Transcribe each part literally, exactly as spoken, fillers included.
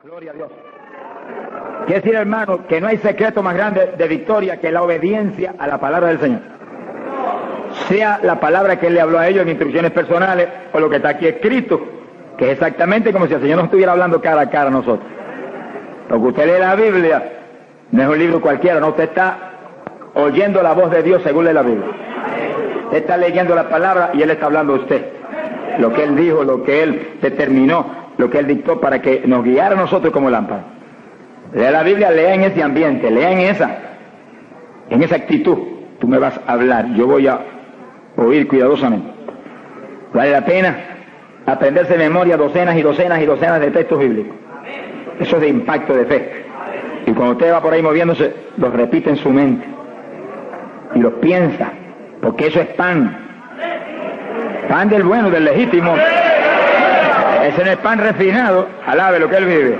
Gloria a Dios. Quiere decir, hermano, que no hay secreto más grande de victoria que la obediencia a la palabra del Señor. Sea la palabra que Él le habló a ellos en instrucciones personales o lo que está aquí escrito, que es exactamente como si el Señor nos estuviera hablando cara a cara a nosotros. Porque usted lee la Biblia, no es un libro cualquiera, no, usted está oyendo la voz de Dios según lee la Biblia. Usted está leyendo la palabra y Él está hablando a usted. Lo que Él dijo, lo que Él determinó, lo que Él dictó para que nos guiara a nosotros como lámpara. Lea la Biblia, lea en ese ambiente, lea en esa, en esa actitud. Tú me vas a hablar, yo voy a oír cuidadosamente. Vale la pena aprenderse de memoria docenas y docenas y docenas de textos bíblicos. Eso es de impacto de fe. Y cuando usted va por ahí moviéndose, los repite en su mente y los piensa, porque eso es pan. Pan del bueno, del legítimo. Ese no es pan refinado, alabe lo que Él vive.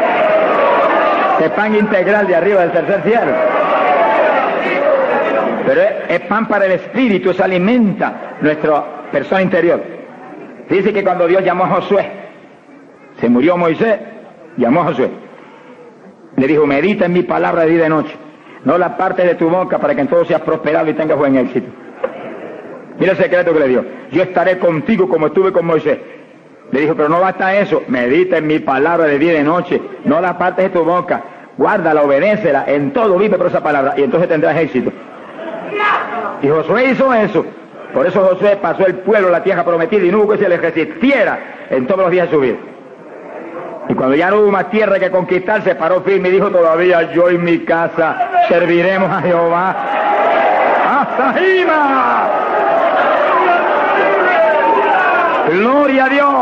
Es pan integral de arriba del tercer cielo. Pero es, es pan para el espíritu, eso alimenta nuestra persona interior. Dice que cuando Dios llamó a Josué, se murió Moisés, llamó a Josué. Le dijo, medita en mi palabra de día y de noche. No la parte de tu boca para que en todo seas prosperado y tengas buen éxito. Mira el secreto que le dio. Yo estaré contigo como estuve con Moisés. Le dijo, pero no basta eso, medita en mi palabra de día y de noche, no la partes de tu boca, guárdala, obedécela, en todo vive por esa palabra, y entonces tendrás éxito. Y Josué hizo eso, por eso Josué pasó el pueblo, la tierra prometida, y no hubo que se le resistiera en todos los días de su vida. Y cuando ya no hubo más tierra que conquistar, se paró firme y dijo, todavía yo y mi casa serviremos a Jehová. ¡Hasta arriba! ¡Gloria a Dios!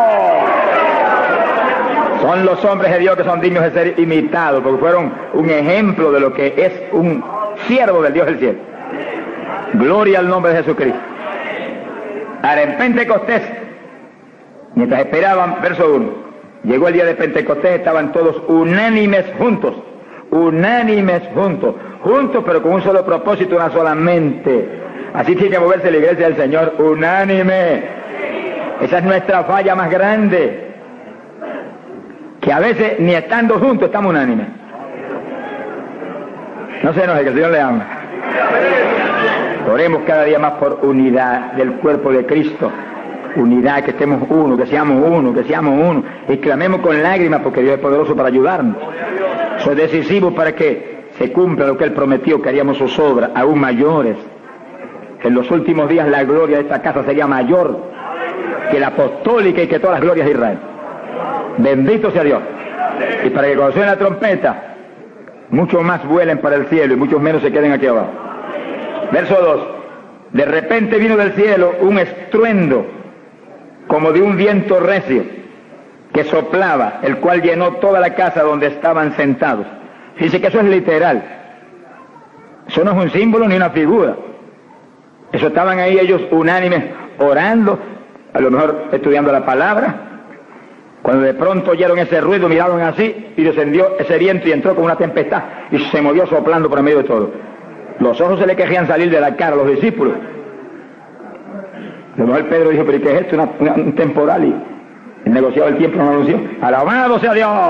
Son los hombres de Dios que son dignos de ser imitados, porque fueron un ejemplo de lo que es un siervo del Dios del cielo. Gloria al nombre de Jesucristo. Ahora en Pentecostés, mientras esperaban, verso uno, llegó el día de Pentecostés, estaban todos unánimes juntos, unánimes juntos, juntos pero con un solo propósito, una sola mente. Así tiene que moverse la iglesia del Señor, unánime. Esa es nuestra falla más grande, que a veces ni estando juntos estamos unánimes. No se enoje, que el Señor le ama. Oremos cada día más por unidad del cuerpo de Cristo, unidad, que estemos uno, que seamos uno, que seamos uno, y clamemos con lágrimas porque Dios es poderoso para ayudarnos. Eso es decisivo para que se cumpla lo que Él prometió, que haríamos sus obras aún mayores. Que en los últimos días la gloria de esta casa sería mayor que la apostólica y que todas las glorias de Israel. Bendito sea Dios. Y para que cuando suene la trompeta, muchos más vuelen para el cielo y muchos menos se queden aquí abajo. Verso dos. De repente vino del cielo un estruendo como de un viento recio que soplaba, el cual llenó toda la casa donde estaban sentados. Dice que eso es literal. Eso no es un símbolo ni una figura. Eso estaban ahí ellos unánimes orando, a lo mejor estudiando la palabra, cuando de pronto oyeron ese ruido, miraron así y descendió ese viento y entró con una tempestad y se movió soplando por medio de todo. Los ojos se le querían salir de la cara a los discípulos. A lo mejor Pedro dijo, pero ¿qué es esto? Una, una, un temporal, y el negociado del tiempo no anunció. ¡Alabado sea Dios!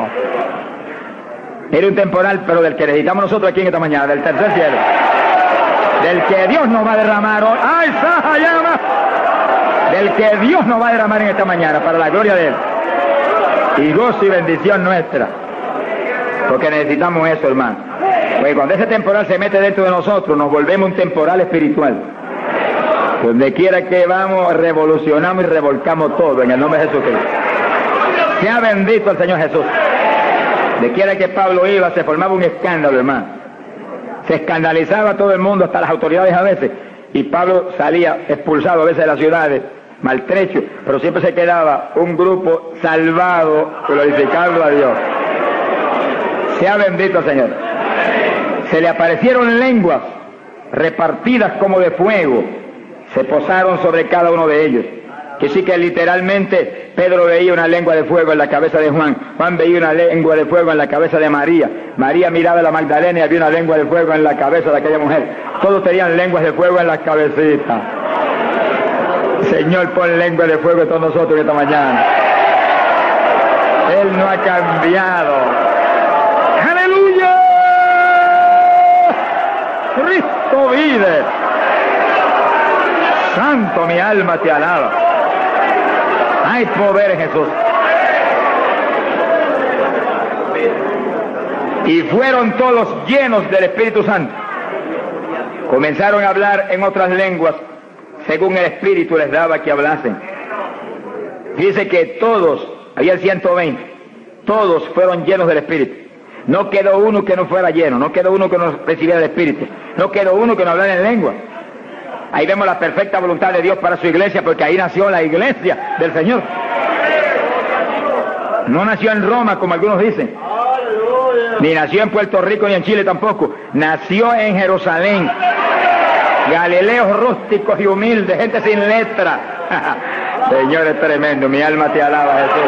Era un temporal, pero del que necesitamos nosotros aquí en esta mañana, del tercer cielo, del que Dios nos va a derramar hoy. ¡Ay, Saja, llama! Del que Dios nos va a derramar en esta mañana, para la gloria de Él. Y gozo y bendición nuestra. Porque necesitamos eso, hermano. Porque cuando ese temporal se mete dentro de nosotros, nos volvemos un temporal espiritual. Donde quiera que vamos, revolucionamos y revolcamos todo en el nombre de Jesucristo. Sea bendito el Señor Jesús. De quiera que Pablo iba, se formaba un escándalo, hermano. Se escandalizaba todo el mundo, hasta las autoridades a veces. Y Pablo salía expulsado a veces de las ciudades, maltrecho, pero siempre se quedaba un grupo salvado, glorificando a Dios. Sea bendito el Señor. Se le aparecieron lenguas repartidas como de fuego, se posaron sobre cada uno de ellos. Que sí que literalmente Pedro veía una lengua de fuego en la cabeza de Juan, Juan veía una lengua de fuego en la cabeza de María, María miraba a la Magdalena y había una lengua de fuego en la cabeza de aquella mujer. Todos tenían lenguas de fuego en las cabecitas. Señor, pon lengua de fuego en todos nosotros esta mañana. Él no ha cambiado. ¡Aleluya! Cristo vive. Santo, mi alma te alaba. Hay poder en Jesús. Y fueron todos llenos del Espíritu Santo. Comenzaron a hablar en otras lenguas, según el Espíritu les daba que hablasen. Dice que todos, había ciento veinte, todos fueron llenos del Espíritu. No quedó uno que no fuera lleno, no quedó uno que no recibiera el Espíritu, no quedó uno que no hablara en lengua. Ahí vemos la perfecta voluntad de Dios para su iglesia, porque ahí nació la iglesia del Señor. No nació en Roma, como algunos dicen, ni nació en Puerto Rico ni en Chile tampoco. Nació en Jerusalén. Galileos rústicos y humildes, gente sin letra. Señor, es tremendo, mi alma te alaba, Jesús.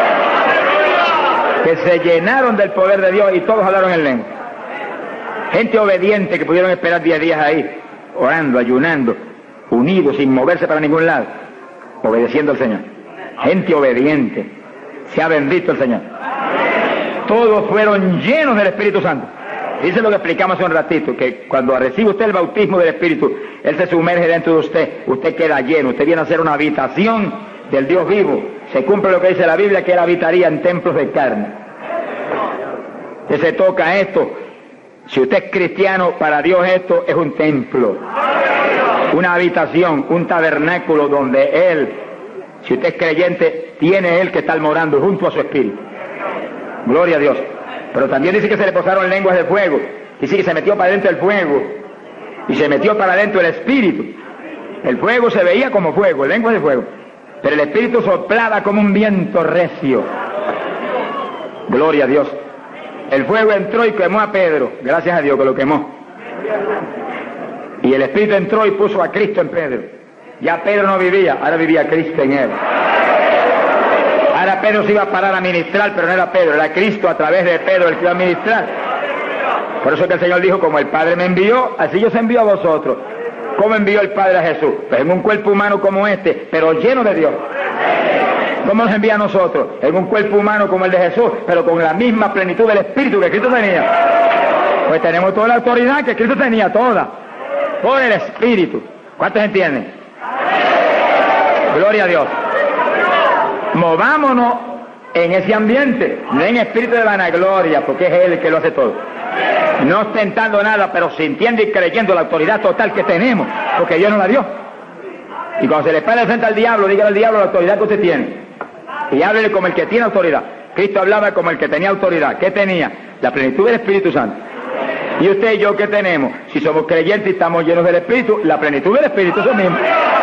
Que se llenaron del poder de Dios y todos hablaron en lengua. Gente obediente que pudieron esperar diez días ahí, orando, ayunando, unidos, sin moverse para ningún lado, obedeciendo al Señor. Gente obediente. Sea bendito el Señor. Todos fueron llenos del Espíritu Santo. Dice lo que explicamos hace un ratito, que cuando recibe usted el bautismo del Espíritu, Él se sumerge dentro de usted, usted queda lleno, usted viene a ser una habitación del Dios vivo. Se cumple lo que dice la Biblia, que Él habitaría en templos de carne. Que se toca esto. Si usted es cristiano, para Dios esto es un templo, una habitación, un tabernáculo donde Él, si usted es creyente, tiene Él que estar morando junto a su Espíritu. Gloria a Dios. Pero también dice que se le posaron lenguas de fuego. Dice que se metió para adentro el fuego y se metió para adentro el Espíritu. El fuego se veía como fuego, lenguas de fuego, pero el Espíritu soplaba como un viento recio. Gloria a Dios. El fuego entró y quemó a Pedro, gracias a Dios que lo quemó. Y el Espíritu entró y puso a Cristo en Pedro. Ya Pedro no vivía, ahora vivía Cristo en él. Ahora Pedro se iba a parar a ministrar, pero no era Pedro, era Cristo a través de Pedro el que iba a ministrar. Por eso que el Señor dijo, como el Padre me envió, así yo os envío a vosotros. ¿Cómo envió el Padre a Jesús? Pues en un cuerpo humano como este, pero lleno de Dios. ¿Cómo nos envía a nosotros? En un cuerpo humano como el de Jesús, pero con la misma plenitud del Espíritu que Cristo tenía. Pues tenemos toda la autoridad que Cristo tenía, toda, por el Espíritu. ¿Cuántos entienden? Gloria a Dios. Movámonos en ese ambiente, no en espíritu de vanagloria, porque es Él el que lo hace todo. No ostentando nada, pero sintiendo y creyendo la autoridad total que tenemos, porque Dios nos la dio. Y cuando se le pare frente al diablo, dígale al diablo la autoridad que usted tiene. Y háblele como el que tiene autoridad. Cristo hablaba como el que tenía autoridad. ¿Qué tenía? La plenitud del Espíritu Santo. ¿Y usted y yo qué tenemos? Si somos creyentes y estamos llenos del Espíritu, la plenitud del Espíritu, eso mismo.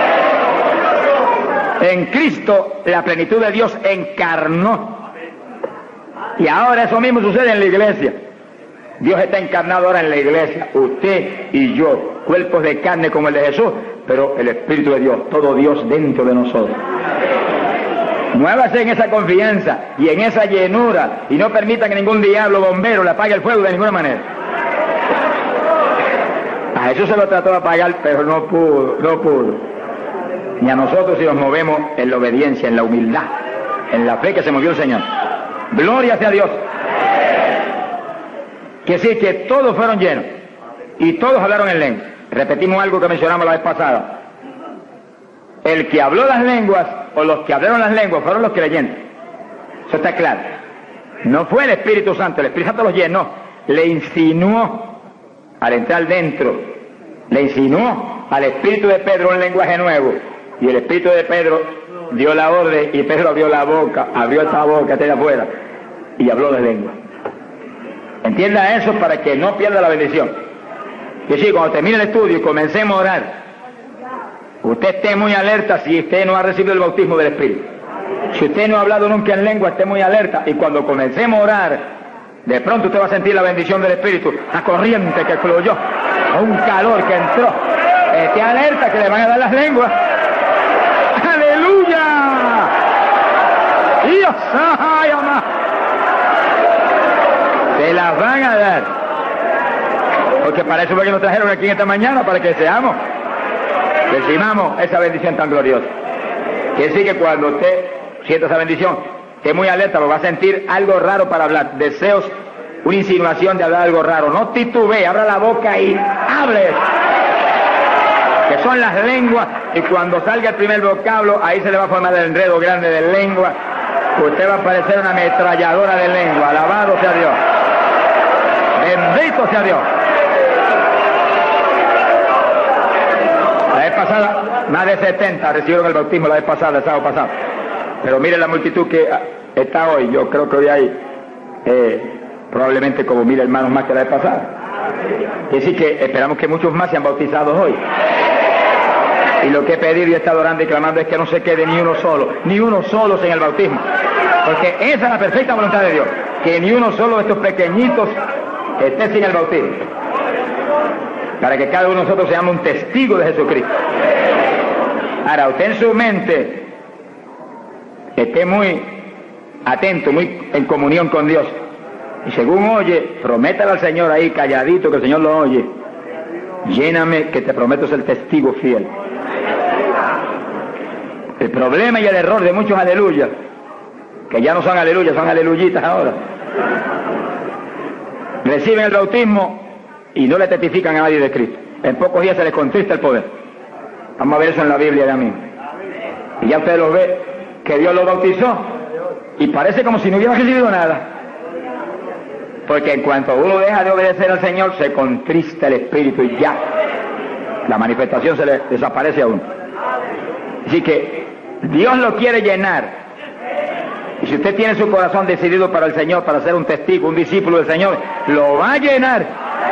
En Cristo la plenitud de Dios encarnó. Y ahora eso mismo sucede en la iglesia. Dios está encarnado ahora en la iglesia, usted y yo, cuerpos de carne como el de Jesús, pero el Espíritu de Dios, todo Dios dentro de nosotros. Muévase en esa confianza y en esa llenura y no permita que ningún diablo bombero le apague el fuego de ninguna manera. A Jesús se lo trató de apagar, pero no pudo, no pudo. Ni a nosotros si nos movemos en la obediencia, en la humildad, en la fe que se movió el Señor. Gloria sea a Dios. Que sí, que todos fueron llenos y todos hablaron en lengua. Repetimos algo que mencionamos la vez pasada. El que habló las lenguas o los que hablaron las lenguas fueron los creyentes. Eso está claro. No fue el Espíritu Santo, el Espíritu Santo los llenó, le insinuó al entrar dentro, le insinuó al Espíritu de Pedro un lenguaje nuevo. Y el Espíritu de Pedro dio la orden y Pedro abrió la boca, abrió esta boca, está de afuera, y habló de lengua. Entienda eso para que no pierda la bendición. Que sí, cuando termine el estudio y comencemos a orar, usted esté muy alerta si usted no ha recibido el bautismo del Espíritu. Si usted no ha hablado nunca en lengua, esté muy alerta. Y cuando comencemos a orar, de pronto usted va a sentir la bendición del Espíritu, la corriente que fluyó, un calor que entró. Esté alerta que le van a dar las lenguas. ¡Aleluya! ¡Dios! ¡Ay, amá! Se las van a dar. Porque para eso fue que nos trajeron aquí en esta mañana, para que seamos, recibamos esa bendición tan gloriosa. Quiere decir que cuando usted sienta esa bendición, esté muy alerta, porque va a sentir algo raro para hablar, deseos, una insinuación de hablar algo raro. No titubee, abra la boca y hable. Que son las lenguas, y cuando salga el primer vocablo, ahí se le va a formar el enredo grande de lengua. Usted va a parecer una ametralladora de lengua. Alabado sea Dios. Bendito sea Dios. La vez pasada, más de setenta recibieron el bautismo la vez pasada, el sábado pasado. Pero mire la multitud que está hoy. Yo creo que hoy hay eh, probablemente como mil hermanos más que la vez pasada. Es decir que esperamos que muchos más sean bautizados hoy. Y lo que he pedido y he estado orando y clamando es que no se quede ni uno solo, ni uno solo sin el bautismo. Porque esa es la perfecta voluntad de Dios, que ni uno solo de estos pequeñitos esté sin el bautismo. Para que cada uno de nosotros seamos un testigo de Jesucristo. Ahora, usted en su mente esté muy atento, muy en comunión con Dios. Y según oye, prométale al Señor ahí calladito, que el Señor lo oye. Lléname, que te prometo ser testigo fiel. El problema y el error de muchos aleluyas, que ya no son aleluyas, son aleluyitas ahora, reciben el bautismo y no le testifican a nadie de Cristo. En pocos días se les contrista el poder. Vamos a ver eso en la Biblia ya mismo. Y ya usted lo ve, que Dios lo bautizó y parece como si no hubiera recibido nada. Porque en cuanto uno deja de obedecer al Señor, se contrista el Espíritu y ya la manifestación se le desaparece a uno. Así que Dios lo quiere llenar. Y si usted tiene su corazón decidido para el Señor, para ser un testigo, un discípulo del Señor, lo va a llenar.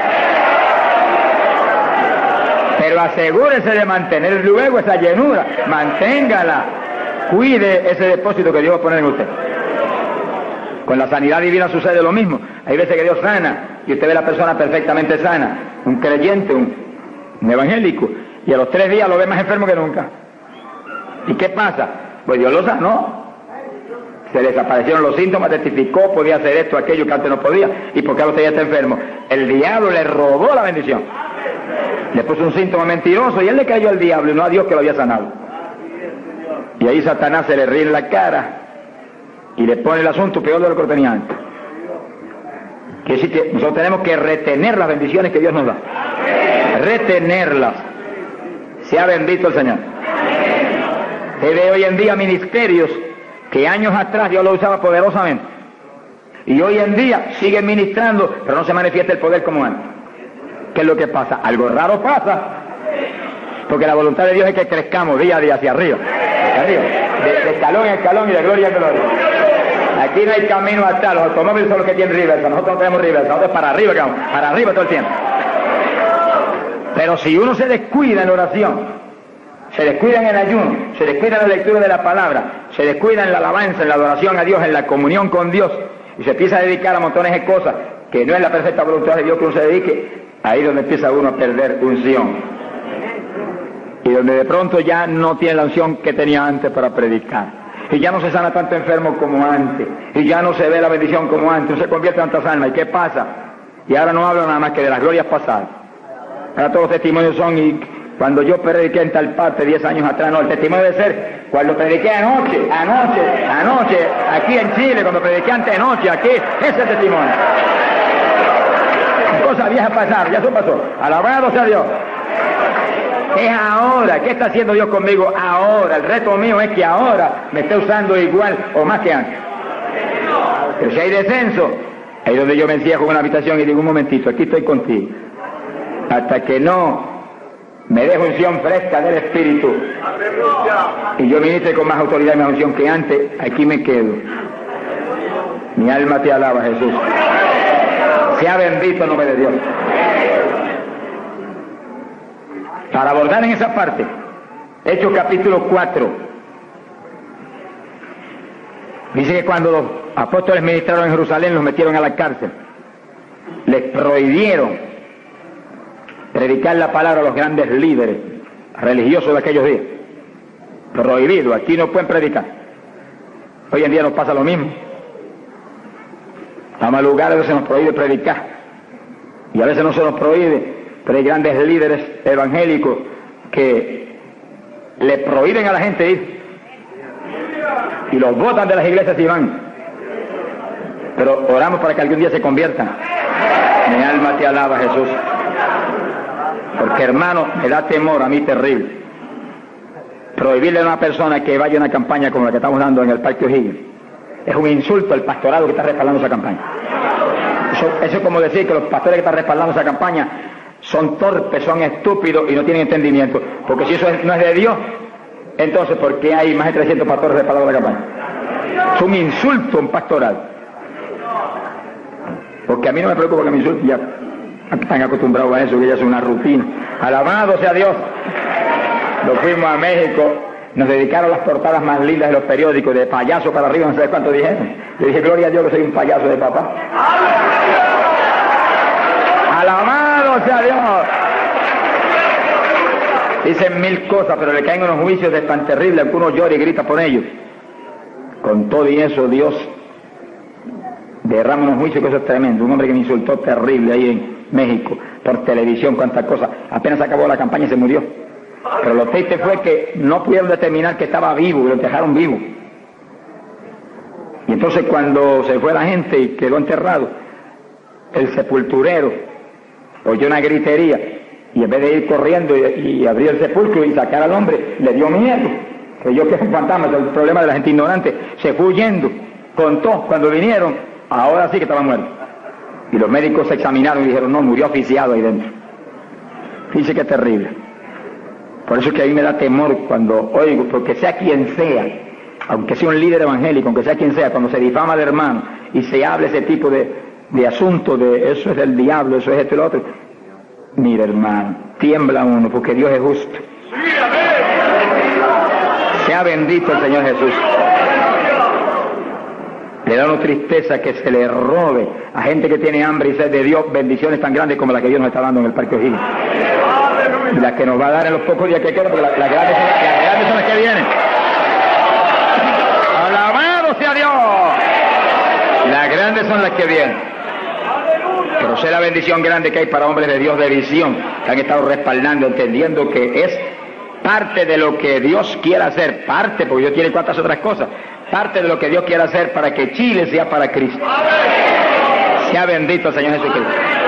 Pero asegúrese de mantener luego esa llenura, manténgala, cuide ese depósito que Dios va a poner en usted. Con la sanidad divina sucede lo mismo. Hay veces que Dios sana y usted ve a la persona perfectamente sana, un creyente, un, un evangélico, y a los tres días lo ve más enfermo que nunca. ¿Y qué pasa? Pues Dios lo sanó. Se desaparecieron los síntomas, testificó, podía hacer esto, aquello que antes no podía. ¿Y por qué usted ya está enfermo? El diablo le robó la bendición. Le puso un síntoma mentiroso y él le creyó al diablo y no a Dios que lo había sanado. Y ahí Satanás se le ríe en la cara y le pone el asunto peor de lo que lo tenía antes. Quiere decir que nosotros tenemos que retener las bendiciones que Dios nos da. Retenerlas. Sea bendito el Señor. Se ve hoy en día ministerios que años atrás Dios lo usaba poderosamente. Y hoy en día siguen ministrando, pero no se manifiesta el poder como antes. ¿Qué es lo que pasa? Algo raro pasa. Porque la voluntad de Dios es que crezcamos día a día hacia arriba. Hacia arriba. De, de escalón en escalón y de gloria en gloria. Aquí no hay camino atrás. Los automóviles son los que tienen reversa. Nosotros no tenemos reversa. Nosotros para arriba, vamos, para arriba todo el tiempo. Pero si uno se descuida en la oración, se descuida en el ayuno, se descuida en la lectura de la palabra, se descuida en la alabanza, en la adoración a Dios, en la comunión con Dios, y se empieza a dedicar a montones de cosas que no es la perfecta voluntad de Dios que uno se dedique, ahí es donde empieza uno a perder unción. Y donde de pronto ya no tiene la unción que tenía antes para predicar. Y ya no se sana tanto enfermo como antes. Y ya no se ve la bendición como antes. No se convierte en tantas almas. ¿Y qué pasa? Y ahora no hablo nada más que de las glorias pasadas. Ahora todos los testimonios son, y cuando yo prediqué en tal parte diez años atrás, no, el testimonio debe ser cuando prediqué anoche, anoche, anoche, aquí en Chile, cuando prediqué antenoche, aquí, ese es el testimonio. Cosas viejas pasaron, ya eso pasó. Alabado sea Dios. Es ahora. ¿Qué está haciendo Dios conmigo ahora? El reto mío es que ahora me esté usando igual o más que antes. Pero si hay descenso, ahí es donde yo me encierro en una habitación y digo, un momentito, aquí estoy contigo. Hasta que no me dejo unción fresca del Espíritu y yo ministre con más autoridad y más unción que antes, aquí me quedo. Mi alma te alaba, Jesús. Sea bendito el nombre de Dios. Para abordar en esa parte, Hechos capítulo cuatro, dice que cuando los apóstoles ministraron en Jerusalén, los metieron a la cárcel, les prohibieron predicar la palabra a los grandes líderes religiosos de aquellos días. Prohibido, aquí no pueden predicar. Hoy en día nos pasa lo mismo. Vamos a lugares donde se nos prohíbe predicar y a veces no se nos prohíbe, pero hay grandes líderes evangélicos que le prohíben a la gente ir. y los botan de las iglesias y van. Pero oramos para que algún día se conviertan. Mi alma te alaba, Jesús. Porque, hermano, me da temor a mí terrible prohibirle a una persona que vaya a una campaña como la que estamos dando en el Parque O'Higgins. Es un insulto al pastorado que está respaldando esa campaña. Eso, eso es como decir que los pastores que están respaldando esa campaña son torpes, son estúpidos y no tienen entendimiento. Porque si eso es, no es de Dios, entonces ¿por qué hay más de trescientos pastores respaldando la campaña? Es un insulto a un pastorado. Porque a mí no me preocupa que me insulten, ya están acostumbrados a eso, que ya es una rutina. Alabado sea Dios. Nos fuimos a México, nos dedicaron las portadas más lindas de los periódicos, de payaso para arriba, no sé cuánto dijeron. Yo dije, gloria a Dios que soy un payaso de papá. Alabado sea Dios. Dicen mil cosas, pero le caen unos juicios de tan terribles que uno llora y grita por ellos. Con todo y eso, Dios derrama unos juicios que eso es tremendo. Un hombre que me insultó terrible ahí en México, por televisión, cuántas cosas. Apenas acabó la campaña y se murió. Pero lo triste fue que no pudieron determinar que estaba vivo y lo dejaron vivo. Y entonces cuando se fue la gente y quedó enterrado, el sepulturero oyó una gritería y en vez de ir corriendo y, y abrir el sepulcro y sacar al hombre, le dio miedo. Creyó que es un fantasma, es el problema de la gente ignorante. Se fue huyendo, contó, cuando vinieron, ahora sí que estaba muerto. Y los médicos se examinaron y dijeron, no, murió asfixiado ahí dentro. Fíjese que terrible. Por eso es que a mí me da temor cuando oigo, porque sea quien sea, aunque sea un líder evangélico, aunque sea quien sea, cuando se difama al hermano y se habla ese tipo de, de asunto, de eso es del diablo, eso es esto y lo otro, mira hermano, tiembla uno, porque Dios es justo. Sea bendito el Señor Jesús. Le da una tristeza que se le robe a gente que tiene hambre y sed de Dios bendiciones tan grandes como las que Dios nos está dando en el Parque O'Higgins. Y las que nos va a dar en los pocos días que quedan, porque las la grandes, la grandes son las que vienen. ¡Alabado sea Dios! Las grandes son las que vienen. Pero sé la bendición grande que hay para hombres de Dios de visión, que han estado respaldando, entendiendo que es parte de lo que Dios quiere hacer, parte, porque Dios tiene cuantas otras cosas, parte de lo que Dios quiere hacer para que Chile sea para Cristo. Sea bendito el Señor Jesucristo.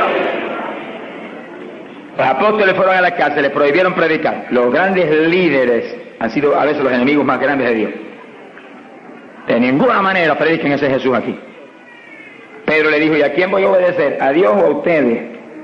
Los apóstoles fueron a la cárcel, les prohibieron predicar. Los grandes líderes han sido a veces los enemigos más grandes de Dios. De ninguna manera prediquen ese Jesús aquí. Pedro le dijo, ¿y a quién voy a obedecer? ¿A Dios o a ustedes?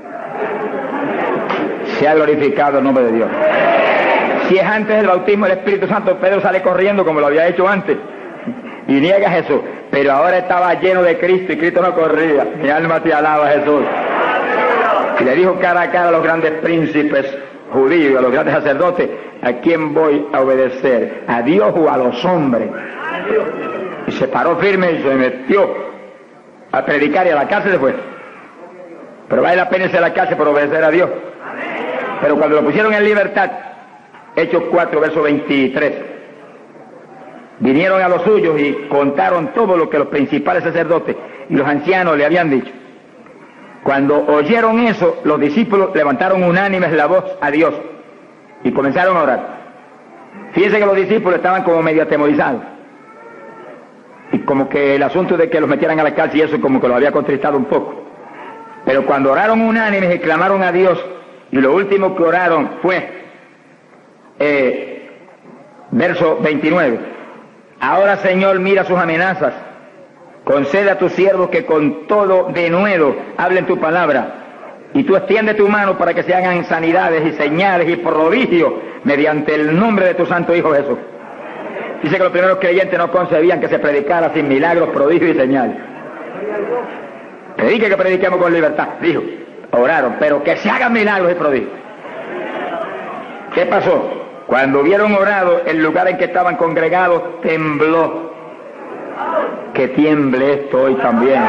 Se ha glorificado el nombre de Dios. Si es antes del bautismo del Espíritu Santo, Pedro sale corriendo como lo había hecho antes y niega a Jesús. Pero ahora estaba lleno de Cristo y Cristo no corría. Mi alma te alaba, Jesús. Y le dijo cara a cara a los grandes príncipes judíos, a los grandes sacerdotes, ¿a quién voy a obedecer? ¿A Dios o a los hombres? Y se paró firme y se metió a predicar y a la cárcel después. Pero vale la pena irse a la cárcel por obedecer a Dios. Pero cuando lo pusieron en libertad, Hechos cuatro, verso veintitrés, vinieron a los suyos y contaron todo lo que los principales sacerdotes y los ancianos le habían dicho. Cuando oyeron eso, los discípulos levantaron unánimes la voz a Dios y comenzaron a orar. Fíjense que los discípulos estaban como medio atemorizados y como que el asunto de que los metieran a la cárcel y eso como que los había contristado un poco. Pero cuando oraron unánimes y clamaron a Dios, y lo último que oraron fue eh, verso veintinueve, ahora Señor mira sus amenazas, concede a tus siervos que con todo denuedo hablen tu palabra, y tú extiende tu mano para que se hagan sanidades y señales y prodigios mediante el nombre de tu santo Hijo Jesús. Dice que los primeros creyentes no concebían que se predicara sin milagros, prodigios y señales. Predique que prediquemos con libertad, dijo. Oraron, pero que se hagan milagros y prodigios. ¿Qué pasó? Cuando hubieron orado, el lugar en que estaban congregados tembló. Que tiemble esto hoy también.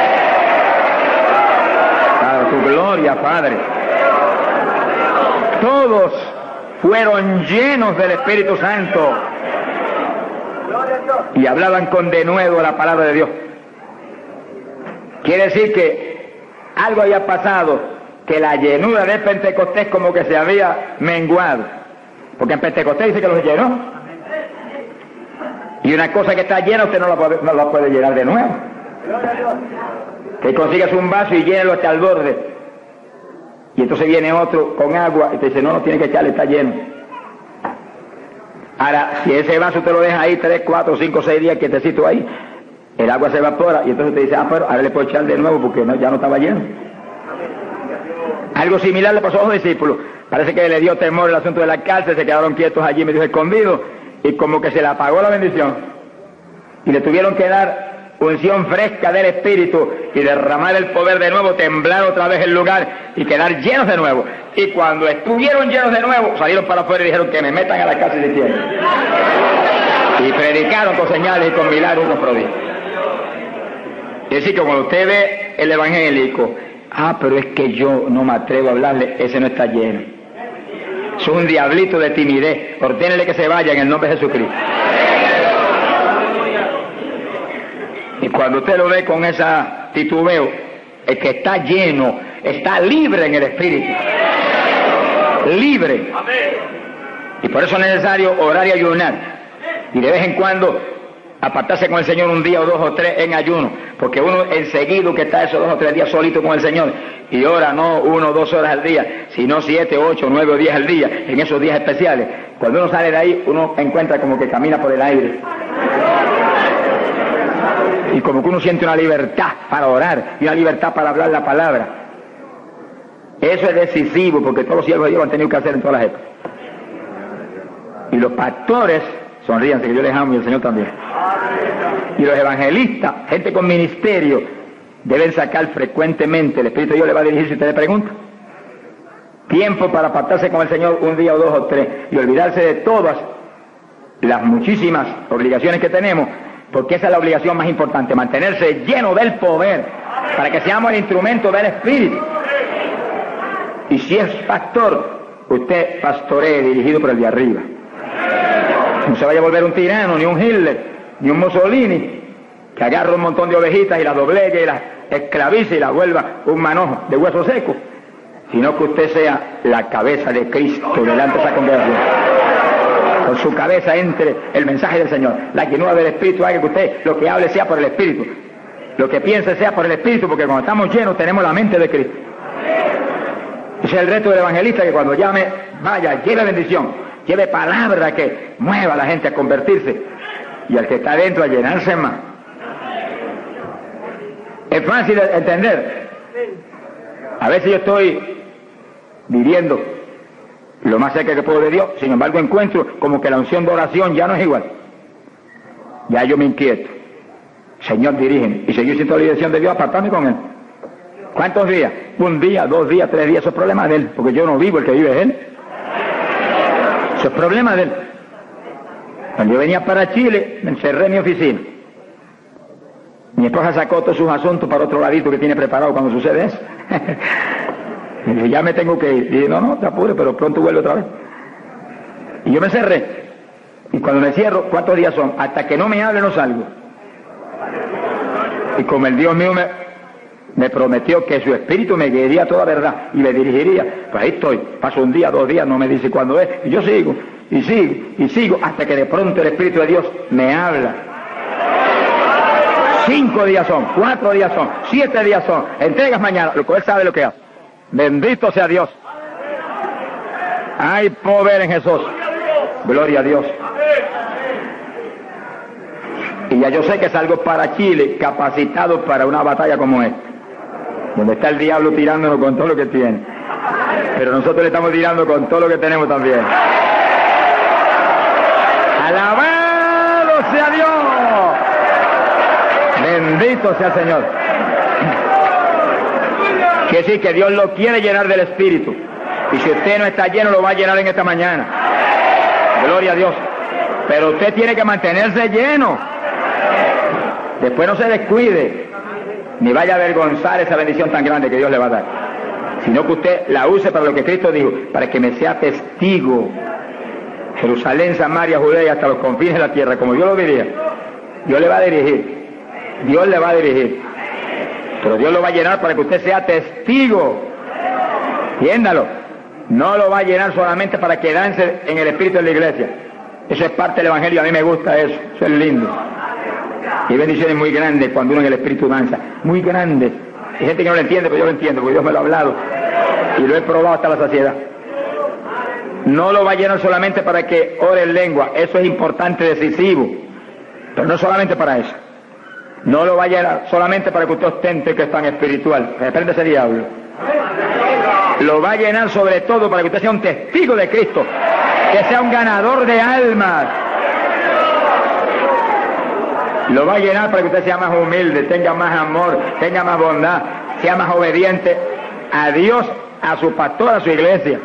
Para tu gloria, Padre. Todos fueron llenos del Espíritu Santo y hablaban con denuedo la palabra de Dios. Quiere decir que algo había pasado, que la llenura de Pentecostés como que se había menguado, porque en Pentecostés dice que los llenó. Y una cosa que está llena usted no la puede, no la puede llenar de nuevo. Que consigas un vaso y llénelo hasta el borde. Y entonces viene otro con agua y te dice, no, no tiene que echarle, está lleno. Ahora, si ese vaso te lo deja ahí tres, cuatro, cinco, seis días quietecito ahí, el agua se evapora y entonces te dice, ah, pero ahora le puedo echar de nuevo porque no, ya no estaba lleno. Algo similar le pasó a los discípulos. Parece que le dio temor el asunto de la cárcel, se quedaron quietos allí, me dijo, escondidos, y como que se le apagó la bendición. Y le tuvieron que dar unción fresca del Espíritu y derramar el poder de nuevo, temblar otra vez el lugar y quedar llenos de nuevo. Y cuando estuvieron llenos de nuevo, salieron para afuera y dijeron que me metan a la cárcel si quieren. Y predicaron con señales y con milagros y con prodigios. Es decir, que cuando usted ve el evangélico, ah, pero es que yo no me atrevo a hablarle, ese no está lleno. Es un diablito de timidez. Ordénele que se vaya en el nombre de Jesucristo. Y cuando usted lo ve con esa titubeo, el que está lleno, está libre en el Espíritu. Libre. Y por eso es necesario orar y ayunar. Y de vez en cuando apartarse con el Señor un día o dos o tres en ayuno. Porque uno enseguida que está esos dos o tres días solito con el Señor y ora no uno o dos horas al día, sino siete, ocho, nueve o diez al día, en esos días especiales. Cuando uno sale de ahí, uno encuentra como que camina por el aire. Y como que uno siente una libertad para orar y una libertad para hablar la palabra. Eso es decisivo porque todos los siervos de Dios lo han tenido que hacer en todas las épocas. Y los pastores, sonríanse que yo les amo y el Señor también. Y los evangelistas, gente con ministerio, deben sacar frecuentemente, el Espíritu de Dios le va a dirigir si usted le pregunta. Tiempo para apartarse con el Señor un día o dos o tres y olvidarse de todas las muchísimas obligaciones que tenemos. Porque esa es la obligación más importante, mantenerse lleno del poder, para que seamos el instrumento del Espíritu. Y si es pastor, usted pastoree dirigido por el de arriba. No se vaya a volver un tirano, ni un Hitler, ni un Mussolini, que agarra un montón de ovejitas y las doblegue y las esclavice y las vuelva un manojo de hueso seco, sino que usted sea la cabeza de Cristo delante de esa congregación. Con su cabeza entre el mensaje del Señor. La llenura del Espíritu haga que usted lo que hable sea por el Espíritu. Lo que piense sea por el Espíritu, porque cuando estamos llenos tenemos la mente de Cristo. Ese es el reto del evangelista, que cuando llame, vaya, lleve bendición, lleve palabra que mueva a la gente a convertirse. Y al que está adentro a llenarse más. Es fácil de entender. A veces yo estoy viviendo lo más cerca que puedo de Dios, sin embargo encuentro como que la unción de oración ya no es igual. Ya yo me inquieto. Señor, dirígeme. Y seguir siendo la dirección de Dios, apartarme con Él. ¿Cuántos días? Un día, dos días, tres días. Eso es problema de Él, porque yo no vivo, el que vive es Él. Eso es problema de Él. Cuando yo venía para Chile, me encerré en mi oficina. Mi esposa sacó todos sus asuntos para otro ladito que tiene preparado cuando sucede eso. Y dije, ya me tengo que ir. Y dije, no, no, te apures, pero pronto vuelve otra vez. Y yo me cerré. Y cuando me cierro, ¿cuántos días son? Hasta que no me hable, no salgo. Y como el Dios mío me, me prometió que su espíritu me guiaría a toda verdad y le dirigiría, pues ahí estoy. Paso un día, dos días, no me dice cuándo es. Y yo sigo, y sigo, y sigo, hasta que de pronto el Espíritu de Dios me habla. Cinco días son, cuatro días son, siete días son. Entregas mañana, lo que Él sabe lo que hace. Bendito sea Dios. Hay poder en Jesús. Gloria a Dios. Y ya yo sé que salgo para Chile capacitado para una batalla como esta, donde está el diablo tirándonos con todo lo que tiene, pero nosotros le estamos tirando con todo lo que tenemos también. Alabado sea Dios. Bendito sea el Señor. Quiere decir que Dios lo quiere llenar del Espíritu. Y si usted no está lleno, lo va a llenar en esta mañana. Gloria a Dios. Pero usted tiene que mantenerse lleno. Después no se descuide, ni vaya a avergonzar esa bendición tan grande que Dios le va a dar. Sino que usted la use para lo que Cristo dijo, para que me sea testigo. Jerusalén, Samaria, Judea y hasta los confines de la tierra, como Dios lo diría. Dios le va a dirigir. Dios le va a dirigir. Pero Dios lo va a llenar para que usted sea testigo. Entiéndalo. No lo va a llenar solamente para quedarse en el espíritu de la iglesia. Eso es parte del Evangelio, a mí me gusta eso, eso es lindo. Y hay bendiciones muy grandes cuando uno en el Espíritu danza, muy grandes. Hay gente que no lo entiende, pero yo lo entiendo, porque Dios me lo ha hablado y lo he probado hasta la saciedad. No lo va a llenar solamente para que ore en lengua, eso es importante, decisivo, pero no solamente para eso. No lo va a llenar solamente para que usted ostente que es tan espiritual, reprende ese diablo. Lo va a llenar sobre todo para que usted sea un testigo de Cristo, que sea un ganador de almas. Lo va a llenar para que usted sea más humilde, tenga más amor, tenga más bondad, sea más obediente a Dios, a su pastor, a su iglesia.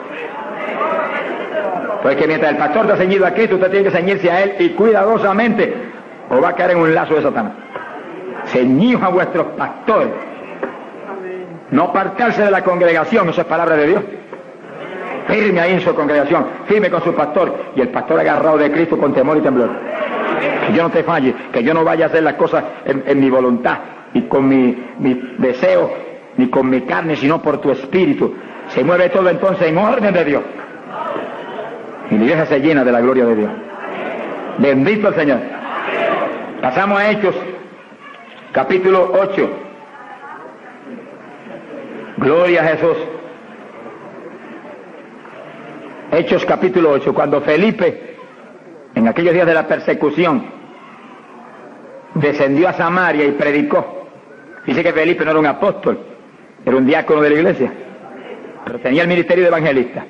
Porque mientras el pastor está ceñido a Cristo, usted tiene que ceñirse a Él y cuidadosamente, o va a caer en un lazo de Satanás. Ceñidos a vuestros pastores. No apartarse de la congregación, eso es palabra de Dios. Firme ahí en su congregación, firme con su pastor, y el pastor agarrado de Cristo con temor y temblor. Que yo no te falle, que yo no vaya a hacer las cosas en, en mi voluntad, y con mi, mi deseo, ni con mi carne, sino por tu espíritu. Se mueve todo entonces en orden de Dios. Y la iglesia se llena de la gloria de Dios. Bendito el Señor. Pasamos a Hechos, capítulo ocho. Gloria a Jesús. Hechos capítulo ocho, cuando Felipe, en aquellos días de la persecución, descendió a Samaria y predicó. Dice que Felipe no era un apóstol, era un diácono de la iglesia, pero tenía el ministerio de evangelista.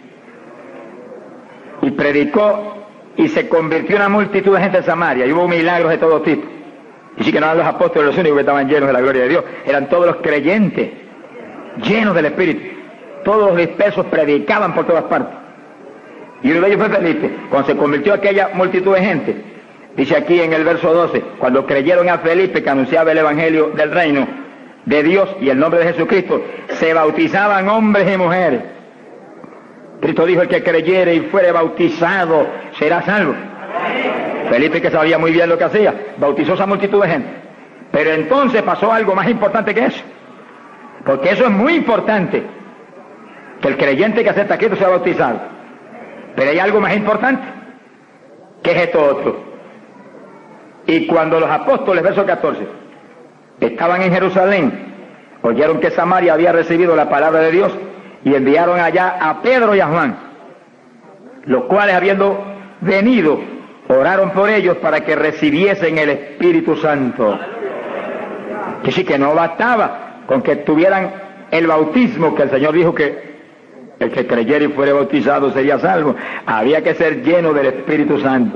Y predicó y se convirtió una multitud de gente en Samaria, y hubo milagros de todo tipo. Y sí que no eran los apóstoles los únicos que estaban llenos de la gloria de Dios, eran todos los creyentes, llenos del Espíritu. Todos los dispersos predicaban por todas partes. Y uno de ellos fue Felipe. Cuando se convirtió aquella multitud de gente, dice aquí en el verso doce, cuando creyeron a Felipe que anunciaba el evangelio del reino de Dios y el nombre de Jesucristo, se bautizaban hombres y mujeres. Cristo dijo: el que creyere y fuere bautizado será salvo. Felipe, que sabía muy bien lo que hacía, bautizó a esa multitud de gente. Pero entonces pasó algo más importante que eso, porque eso es muy importante, que el creyente que acepta a Cristo sea bautizado. Pero hay algo más importante, que es esto otro. Y cuando los apóstoles, verso catorce, estaban en Jerusalén, oyeron que Samaria había recibido la palabra de Dios, y enviaron allá a Pedro y a Juan, los cuales, habiendo venido, oraron por ellos para que recibiesen el Espíritu Santo. Que sí, que no bastaba con que tuvieran el bautismo, que el Señor dijo que el que creyera y fuere bautizado sería salvo. Había que ser lleno del Espíritu Santo.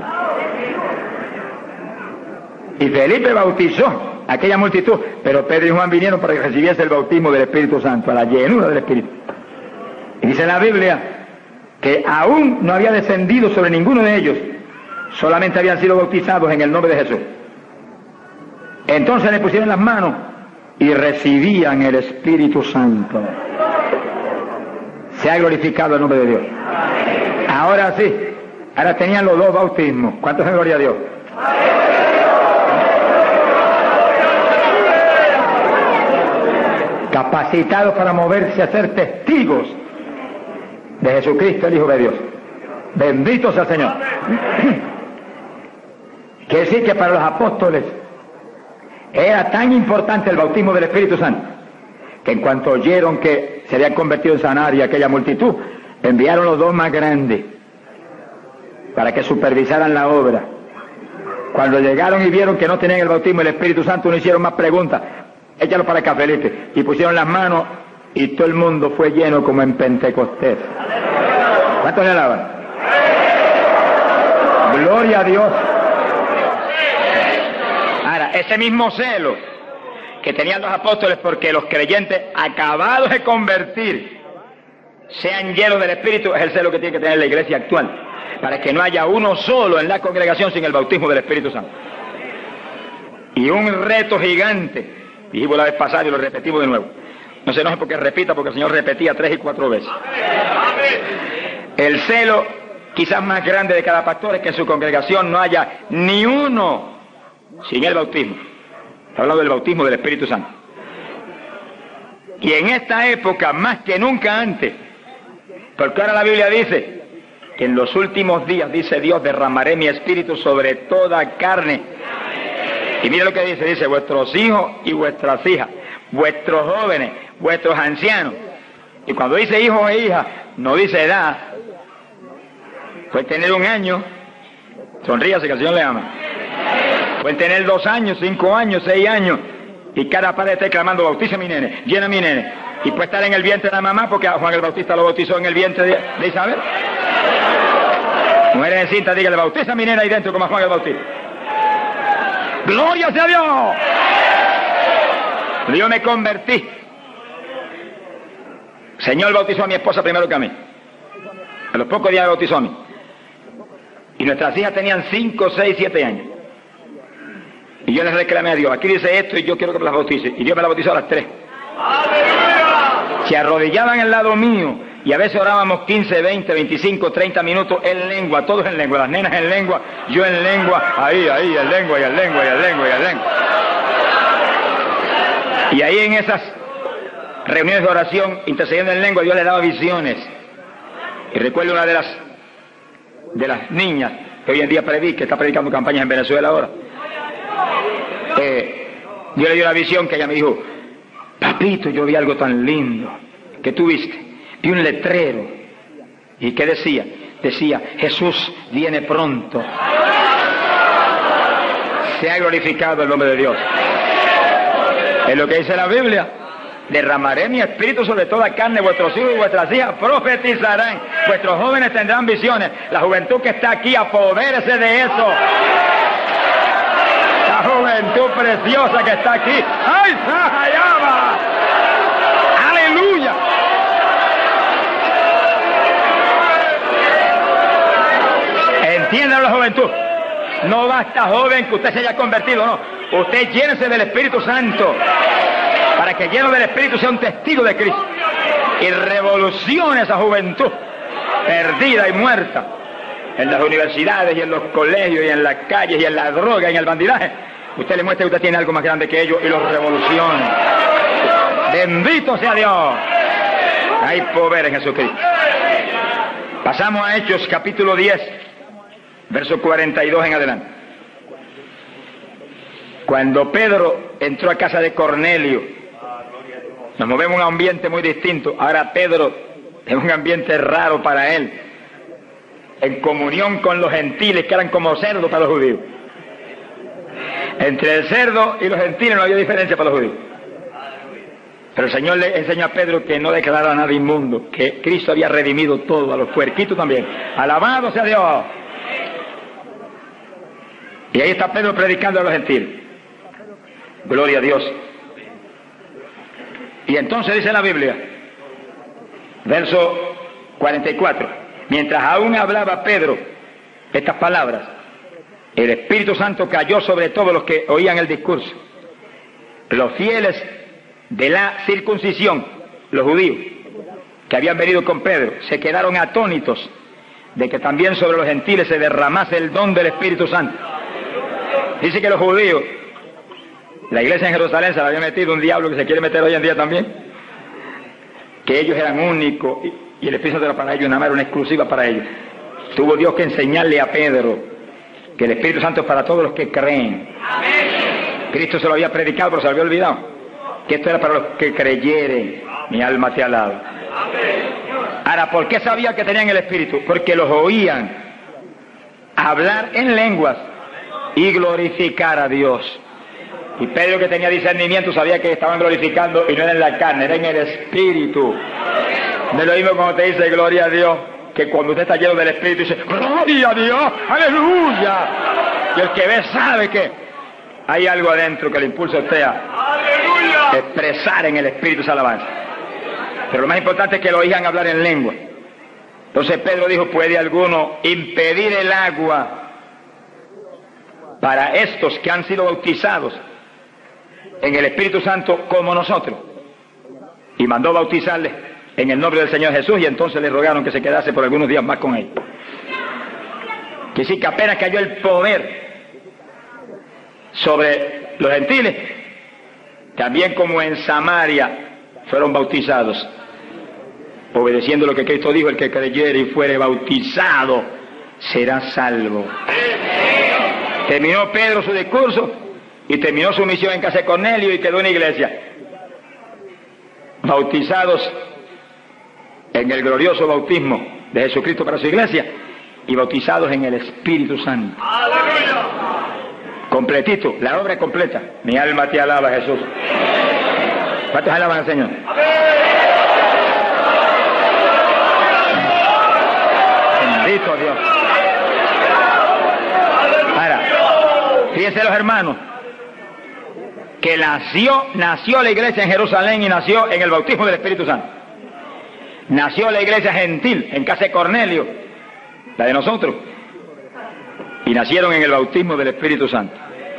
Y Felipe bautizó a aquella multitud, pero Pedro y Juan vinieron para que recibiese el bautismo del Espíritu Santo, a la llenura del Espíritu. Y dice la Biblia que aún no había descendido sobre ninguno de ellos, solamente habían sido bautizados en el nombre de Jesús. Entonces le pusieron las manos y recibían el Espíritu Santo. Se ha glorificado el nombre de Dios. Ahora sí, ahora tenían los dos bautismos. ¿Cuántos en gloria a Dios? Capacitados para moverse a ser testigos de Jesucristo, el Hijo de Dios. Bendito sea el Señor. Quiere decir que para los apóstoles era tan importante el bautismo del Espíritu Santo, que en cuanto oyeron que se habían convertido en Samaria aquella multitud, enviaron los dos más grandes para que supervisaran la obra. Cuando llegaron y vieron que no tenían el bautismo del Espíritu Santo, no hicieron más preguntas. Échalo para acá, Felipe. Y pusieron las manos y todo el mundo fue lleno como en Pentecostés. ¿Cuántos le alaban? Gloria a Dios. Ahora, ese mismo celo que tenían los apóstoles porque los creyentes acabados de convertir sean llenos del Espíritu, es el celo que tiene que tener la iglesia actual, para que no haya uno solo en la congregación sin el bautismo del Espíritu Santo. Y un reto gigante, dijimos la vez pasada y lo repetimos de nuevo. No se enoje porque repita, porque el Señor repetía tres y cuatro veces. El celo quizás más grande de cada pastor es que en su congregación no haya ni uno sin el bautismo. He hablado del bautismo del Espíritu Santo. Y en esta época, más que nunca antes, porque ahora la Biblia dice que en los últimos días, dice Dios, derramaré mi espíritu sobre toda carne. Y mira lo que dice, dice, vuestros hijos y vuestras hijas, vuestros jóvenes, vuestros ancianos. Y cuando dice hijos e hijas, no dice edad. Pueden tener un año, sonríase que el Señor le ama. Pueden tener dos años, cinco años, seis años, y cada padre está clamando, bautiza a mi nene, llena a mi nene. Y puede estar en el vientre de la mamá, porque a Juan el Bautista lo bautizó en el vientre de, de Isabel. Mujeres en cinta, dígale, bautiza a mi nena ahí dentro como a Juan el Bautista. ¡Gloria sea Dios! Yo me convertí. El Señor bautizó a mi esposa primero que a mí. A los pocos días me bautizó a mí. Y nuestras hijas tenían cinco, seis, siete años. Y yo les reclamé a Dios, aquí dice esto y yo quiero que me las bautice. Y Dios me las bautizó a las tres. Se arrodillaban al lado mío y a veces orábamos quince, veinte, veinticinco, treinta minutos en lengua, todos en lengua, las nenas en lengua, yo en lengua, ahí, ahí, en lengua y en lengua y en lengua y en lengua. Y ahí en esas reuniones de oración, intercediendo en lengua, Dios le daba visiones. Y recuerdo una de las de las niñas que hoy en día predica, que está predicando campañas en Venezuela ahora. Eh, yo le di una visión que ella me dijo, papito, yo vi algo tan lindo. ¿Qué tú viste? Vi un letrero. ¿Y qué decía? Decía, Jesús viene pronto. Se ha glorificado el nombre de Dios. Es lo que dice la Biblia. Derramaré mi espíritu sobre toda carne, vuestros hijos y vuestras hijas profetizarán, vuestros jóvenes tendrán visiones. La juventud que está aquí, apodérese de eso. La juventud preciosa que está aquí. ¡Ay, Sahayama! ¡Aleluya! Entiendan la juventud. No basta, joven, que usted se haya convertido, no. Usted llénese del Espíritu Santo, para que lleno del Espíritu sea un testigo de Cristo y revolucione esa juventud perdida y muerta en las universidades y en los colegios y en las calles y en la droga y en el bandidaje. Usted le muestra que usted tiene algo más grande que ellos y los revolucione. Bendito sea Dios. Hay poder en Jesucristo. Pasamos a Hechos capítulo diez, verso cuarenta y dos en adelante. Cuando Pedro entró a casa de Cornelio, nos movemos en un ambiente muy distinto. Ahora Pedro es un ambiente raro para él, en comunión con los gentiles que eran como cerdos para los judíos. Entre el cerdo y los gentiles no había diferencia para los judíos. Pero el Señor le enseñó a Pedro que no declarara nada inmundo, que Cristo había redimido todo, a los puerquitos también. Alabado sea Dios. Y ahí está Pedro predicando a los gentiles. Gloria a Dios. Y entonces dice la Biblia, verso cuarenta y cuatro, mientras aún hablaba Pedro estas palabras, el Espíritu Santo cayó sobre todos los que oían el discurso. Los fieles de la circuncisión, los judíos, que habían venido con Pedro, se quedaron atónitos de que también sobre los gentiles se derramase el don del Espíritu Santo. Dice que los judíos, la iglesia en Jerusalén se la había metido un diablo que se quiere meter hoy en día también, que ellos eran únicos y el Espíritu Santo era para ellos, nada más era una exclusiva para ellos. Tuvo Dios que enseñarle a Pedro que el Espíritu Santo es para todos los que creen. Amén. Cristo se lo había predicado, pero se lo había olvidado, que esto era para los que creyeren. Mi alma te alaba. Ahora, ¿por qué sabía que tenían el Espíritu? Porque los oían hablar en lenguas y glorificar a Dios. Y Pedro, que tenía discernimiento, sabía que estaban glorificando y no era en la carne, era en el Espíritu. No es lo mismo cuando te dice gloria a Dios, que cuando usted está lleno del Espíritu dice gloria a Dios, aleluya. Y el que ve sabe que hay algo adentro que le impulsa a usted a expresar en el Espíritu esa alabanza. Pero lo más importante es que lo oigan hablar en lengua. Entonces Pedro dijo, ¿puede alguno impedir el agua para estos que han sido bautizados en el Espíritu Santo como nosotros? Y mandó bautizarles en el nombre del Señor Jesús, y entonces le rogaron que se quedase por algunos días más con él. Que sí, que apenas cayó el poder sobre los gentiles, también como en Samaria fueron bautizados obedeciendo lo que Cristo dijo, el que creyere y fuere bautizado será salvo. Terminó Pedro su discurso y terminó su misión en casa de Cornelio y quedó una iglesia. Bautizados en el glorioso bautismo de Jesucristo para su iglesia y bautizados en el Espíritu Santo. ¡Aleluya! Completito, la obra es completa. Mi alma te alaba, Jesús. ¿Cuántos alaban al Señor? Bendito Dios. Ahora, fíjense los hermanos, que nació, nació la iglesia en Jerusalén y nació en el bautismo del Espíritu Santo. Nació la iglesia gentil en casa de Cornelio, la de nosotros, y nacieron en el bautismo del Espíritu Santo.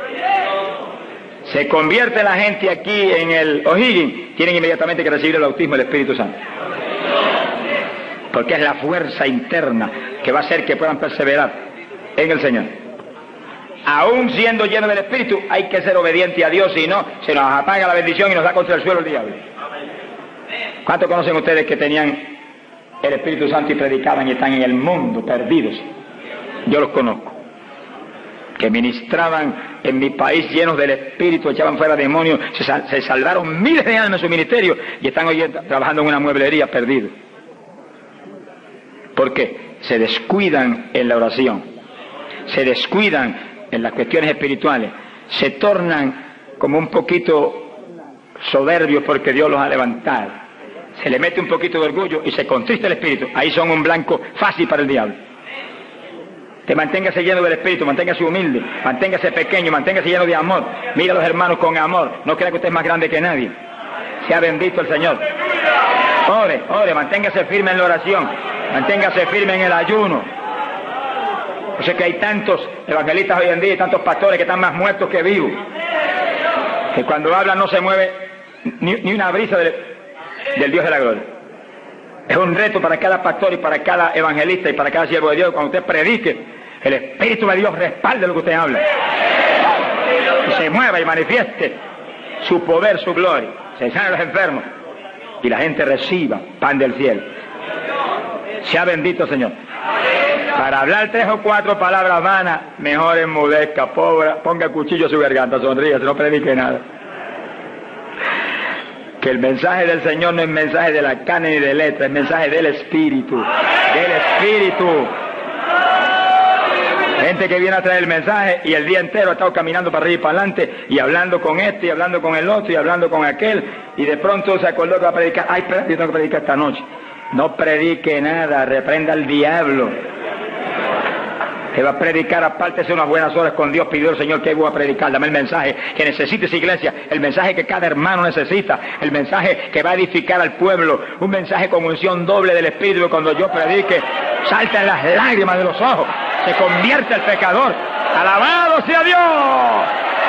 Se convierte la gente aquí en el O'Higgins, tienen inmediatamente que recibir el bautismo del Espíritu Santo, porque es la fuerza interna que va a hacer que puedan perseverar en el Señor. Aún siendo lleno del Espíritu, hay que ser obediente a Dios, si no, se nos apaga la bendición y nos da contra el suelo el diablo. ¿Cuántos conocen ustedes que tenían el Espíritu Santo y predicaban y están en el mundo perdidos? Yo los conozco. Que ministraban en mi país llenos del Espíritu, echaban fuera demonios, se, sal, se salvaron miles de almas en su ministerio y están hoy trabajando en una mueblería perdidos. ¿Por qué? Se descuidan en la oración, se descuidan en las cuestiones espirituales, se tornan como un poquito soberbios porque Dios los ha levantado, se le mete un poquito de orgullo y se contrista el espíritu. Ahí son un blanco fácil para el diablo. Que manténgase lleno del Espíritu, manténgase humilde, manténgase pequeño, manténgase lleno de amor. Mira a los hermanos con amor, no crea que usted es más grande que nadie. Sea bendito el Señor. Ore, ore, manténgase firme en la oración, manténgase firme en el ayuno. Yo sé que hay tantos evangelistas hoy en día y tantos pastores que están más muertos que vivos, que cuando hablan no se mueve ni, ni una brisa del, del Dios de la gloria. Es un reto para cada pastor y para cada evangelista y para cada siervo de Dios. Cuando usted predique, el Espíritu de Dios respalde lo que usted habla, que se mueva y manifieste su poder, su gloria, se sanen los enfermos y la gente reciba pan del cielo. Sea bendito, Señor. Para hablar tres o cuatro palabras vanas, mejor enmudezca, pobre, ponga cuchillo a su garganta, sonríe, no predique nada. Que el mensaje del Señor no es mensaje de la carne ni de letra, es mensaje del Espíritu, del Espíritu. Gente que viene a traer el mensaje y el día entero ha estado caminando para arriba y para adelante y hablando con este y hablando con el otro y hablando con aquel, y de pronto se acordó que va a predicar. Ay, espera, yo tengo que predicar esta noche. No predique nada, reprenda al diablo. Que va a predicar, apártese unas buenas horas con Dios, pidió al Señor que voy a predicar, dame el mensaje que necesita esa iglesia, el mensaje que cada hermano necesita, el mensaje que va a edificar al pueblo, un mensaje con unción doble del Espíritu, que cuando yo predique saltan las lágrimas de los ojos, se convierte el pecador. ¡Alabado sea Dios!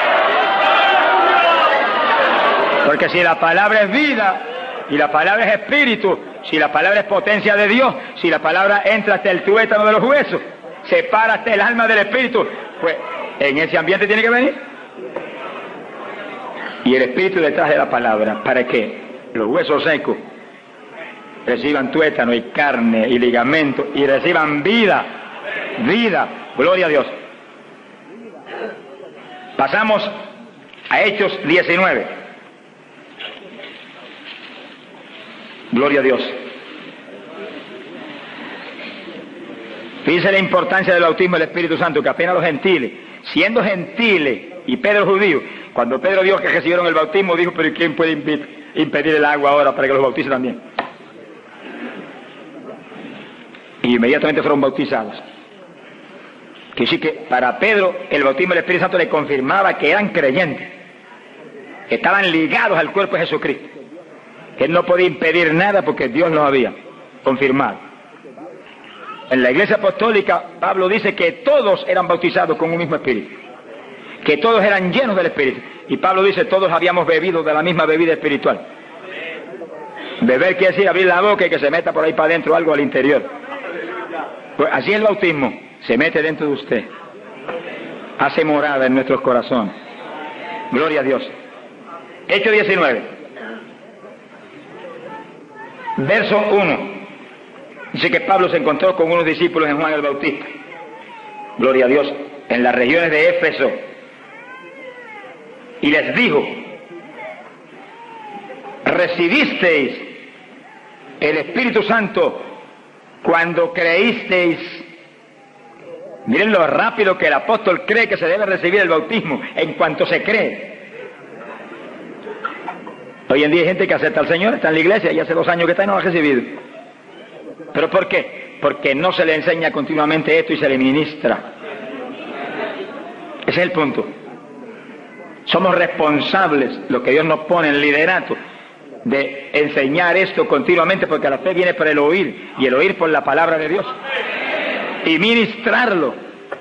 Porque si la palabra es vida y la palabra es espíritu, si la palabra es potencia de Dios, si la palabra entra hasta el tuétano de los huesos, separa hasta el alma del espíritu, pues en ese ambiente tiene que venir. Y el espíritu detrás de la palabra, para que los huesos secos reciban tuétano y carne y ligamento y reciban vida, vida, gloria a Dios. Pasamos a Hechos diecinueve. Gloria a Dios. Fíjense la importancia del bautismo del Espíritu Santo, que apenas los gentiles, siendo gentiles y Pedro judío, cuando Pedro vio que recibieron el bautismo, dijo, pero ¿quién puede impedir el agua ahora para que los bautice también? Y inmediatamente fueron bautizados. Que sí que para Pedro el bautismo del Espíritu Santo le confirmaba que eran creyentes, que estaban ligados al cuerpo de Jesucristo, que él no podía impedir nada porque Dios los había confirmado. En la iglesia apostólica, Pablo dice que todos eran bautizados con un mismo espíritu, que todos eran llenos del espíritu. Y Pablo dice, todos habíamos bebido de la misma bebida espiritual. Beber quiere decir abrir la boca y que se meta por ahí para adentro algo al interior. Pues así el bautismo se mete dentro de usted, hace morada en nuestros corazones. Gloria a Dios. Hechos diecinueve, verso uno. Dice que Pablo se encontró con unos discípulos en Juan el Bautista, gloria a Dios, en las regiones de Éfeso, y les dijo: recibisteis el Espíritu Santo cuando creísteis. Miren lo rápido que el apóstol cree que se debe recibir el bautismo, en cuanto se cree. Hoy en día hay gente que acepta al Señor, está en la iglesia y hace dos años que está y no lo ha recibido. ¿Pero por qué? Porque no se le enseña continuamente esto y se le ministra. Ese es el punto. Somos responsables, lo que Dios nos pone en liderato, de enseñar esto continuamente, porque la fe viene por el oír, y el oír por la palabra de Dios, y ministrarlo.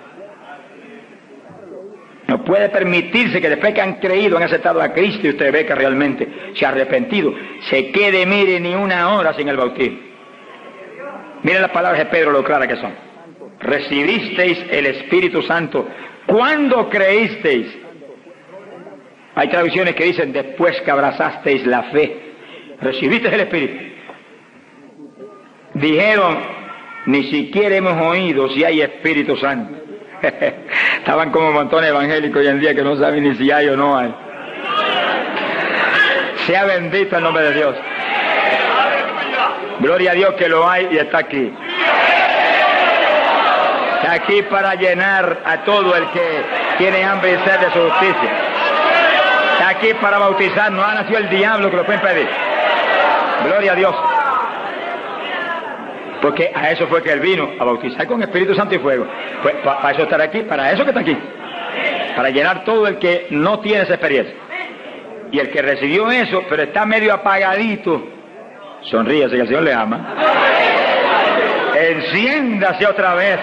No puede permitirse que después que han creído, han aceptado a Cristo, y usted ve que realmente se ha arrepentido, se quede, mire, ni una hora sin el bautismo. Miren las palabras de Pedro, lo claras que son. Recibisteis el Espíritu Santo cuando creísteis. Hay traducciones que dicen después que abrazasteis la fe. Recibisteis el Espíritu. Dijeron: ni siquiera hemos oído si hay Espíritu Santo. Estaban como montones evangélicos hoy en día que no saben ni si hay o no hay. Sea bendito el nombre de Dios. Gloria a Dios que lo hay y está aquí. Está aquí para llenar a todo el que tiene hambre y sed de su justicia. Está aquí para bautizar. No ha nacido el diablo que lo puede impedir. Gloria a Dios. Porque a eso fue que él vino, a bautizar con Espíritu Santo y fuego. Pues para pa eso estar aquí, para eso que está aquí. Para llenar todo el que no tiene esa experiencia. Y el que recibió eso, pero está medio apagadito, sonríase que el Señor le ama. Enciéndase otra vez.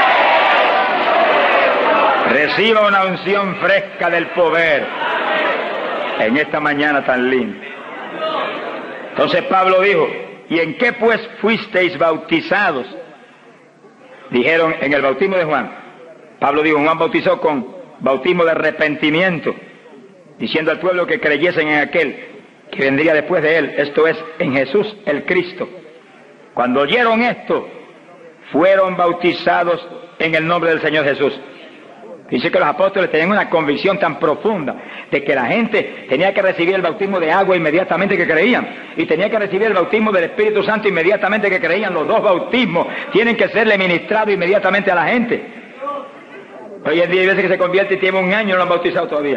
Reciba una unción fresca del poder en esta mañana tan linda. Entonces Pablo dijo: ¿y en qué pues fuisteis bautizados? Dijeron: en el bautismo de Juan. Pablo dijo: Juan bautizó con bautismo de arrepentimiento, diciendo al pueblo que creyesen en aquel que vendría después de él, esto es, en Jesús el Cristo. Cuando oyeron esto, fueron bautizados en el nombre del Señor Jesús. Dice que los apóstoles tenían una convicción tan profunda de que la gente tenía que recibir el bautismo de agua inmediatamente que creían, y tenía que recibir el bautismo del Espíritu Santo inmediatamente que creían. Los dos bautismos tienen que serle ministrados inmediatamente a la gente. Hoy en día hay veces que se convierte y tiene un año y no lo han bautizado todavía.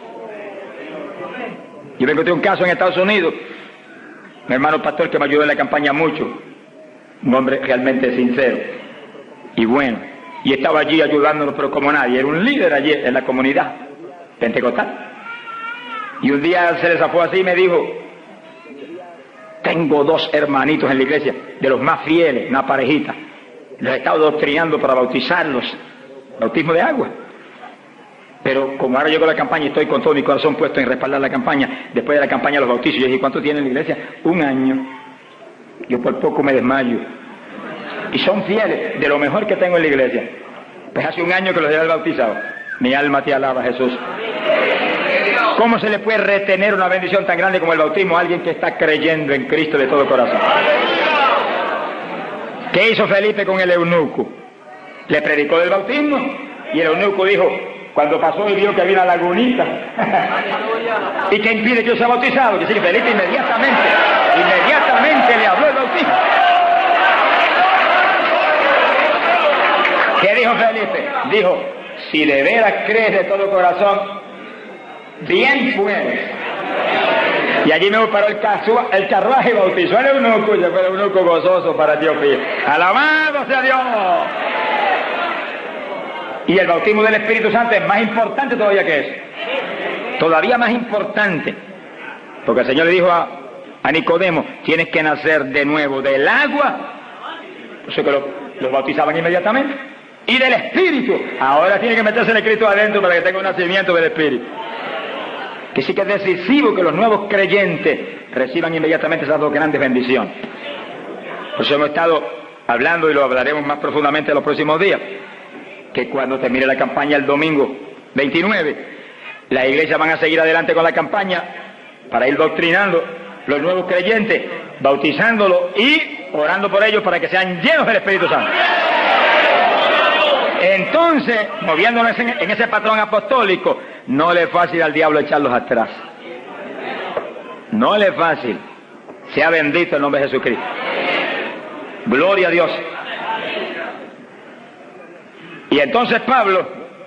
Yo me encontré un caso en Estados Unidos, mi hermano pastor que me ayudó en la campaña mucho, un hombre realmente sincero y bueno, y estaba allí ayudándonos, pero como nadie, era un líder allí en la comunidad pentecostal. Y un día se le zafó así y me dijo: tengo dos hermanitos en la iglesia, de los más fieles, una parejita, los he estado doctrinando para bautizarlos, bautismo de agua. Pero como ahora llegó la campaña y estoy con todo mi corazón puesto en respaldar la campaña, después de la campaña los bautizos, yo dije: ¿cuánto tiene en la iglesia? Un año. Yo por poco me desmayo. Y son fieles, de lo mejor que tengo en la iglesia. Pues hace un año que los he bautizado. Mi alma te alaba, Jesús. ¿Cómo se le puede retener una bendición tan grande como el bautismo a alguien que está creyendo en Cristo de todo corazón? ¿Qué hizo Felipe con el eunuco? Le predicó del bautismo y el eunuco dijo, cuando pasó y vio que había una lagunita, ¿y qué impide que yo sea bautizado? Que sí, Felipe inmediatamente, inmediatamente le habló el bautismo. ¿Qué dijo Felipe? Dijo, si de veras crees de todo corazón, bien puedes. Y allí me paró el, caso, el carruaje y bautizó al eunuco, y fue el eunuco gozoso para Dios. ¡Alabado sea Dios! Y el bautismo del Espíritu Santo es más importante todavía que eso. Todavía más importante. Porque el Señor le dijo a, a Nicodemo, tienes que nacer de nuevo del agua. Por eso que los lo bautizaban inmediatamente. Y del Espíritu. Ahora tiene que meterse el Cristo adentro para que tenga un nacimiento del Espíritu. Que sí que es decisivo que los nuevos creyentes reciban inmediatamente esas dos grandes bendiciones. Por eso hemos estado hablando y lo hablaremos más profundamente en los próximos días. Que cuando termine la campaña el domingo veintinueve, las iglesias van a seguir adelante con la campaña para ir doctrinando los nuevos creyentes, bautizándolos y orando por ellos para que sean llenos del Espíritu Santo. Entonces, moviéndonos en, en ese patrón apostólico, no le es fácil al diablo echarlos atrás. No le es fácil. Sea bendito el nombre de Jesucristo. Gloria a Dios. Y entonces Pablo,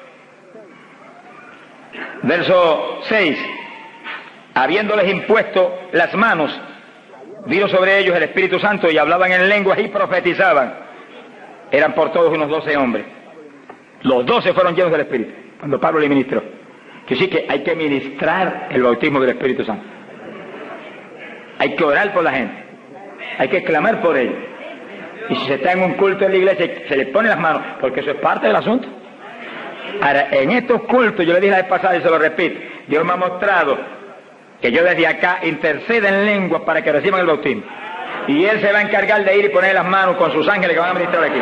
verso seis, habiéndoles impuesto las manos, vino sobre ellos el Espíritu Santo y hablaban en lenguas y profetizaban. Eran por todos unos doce hombres. Los doce fueron llenos del Espíritu cuando Pablo le ministró. Que sí que hay que ministrar el bautismo del Espíritu Santo. Hay que orar por la gente. Hay que clamar por ellos. Y si se está en un culto en la iglesia, se le pone las manos, porque eso es parte del asunto. Ahora, en estos cultos, yo le dije la vez pasada y se lo repito, Dios me ha mostrado que yo desde acá intercedo en lenguas para que reciban el bautismo. Y Él se va a encargar de ir y poner las manos con sus ángeles que van a ministrar aquí.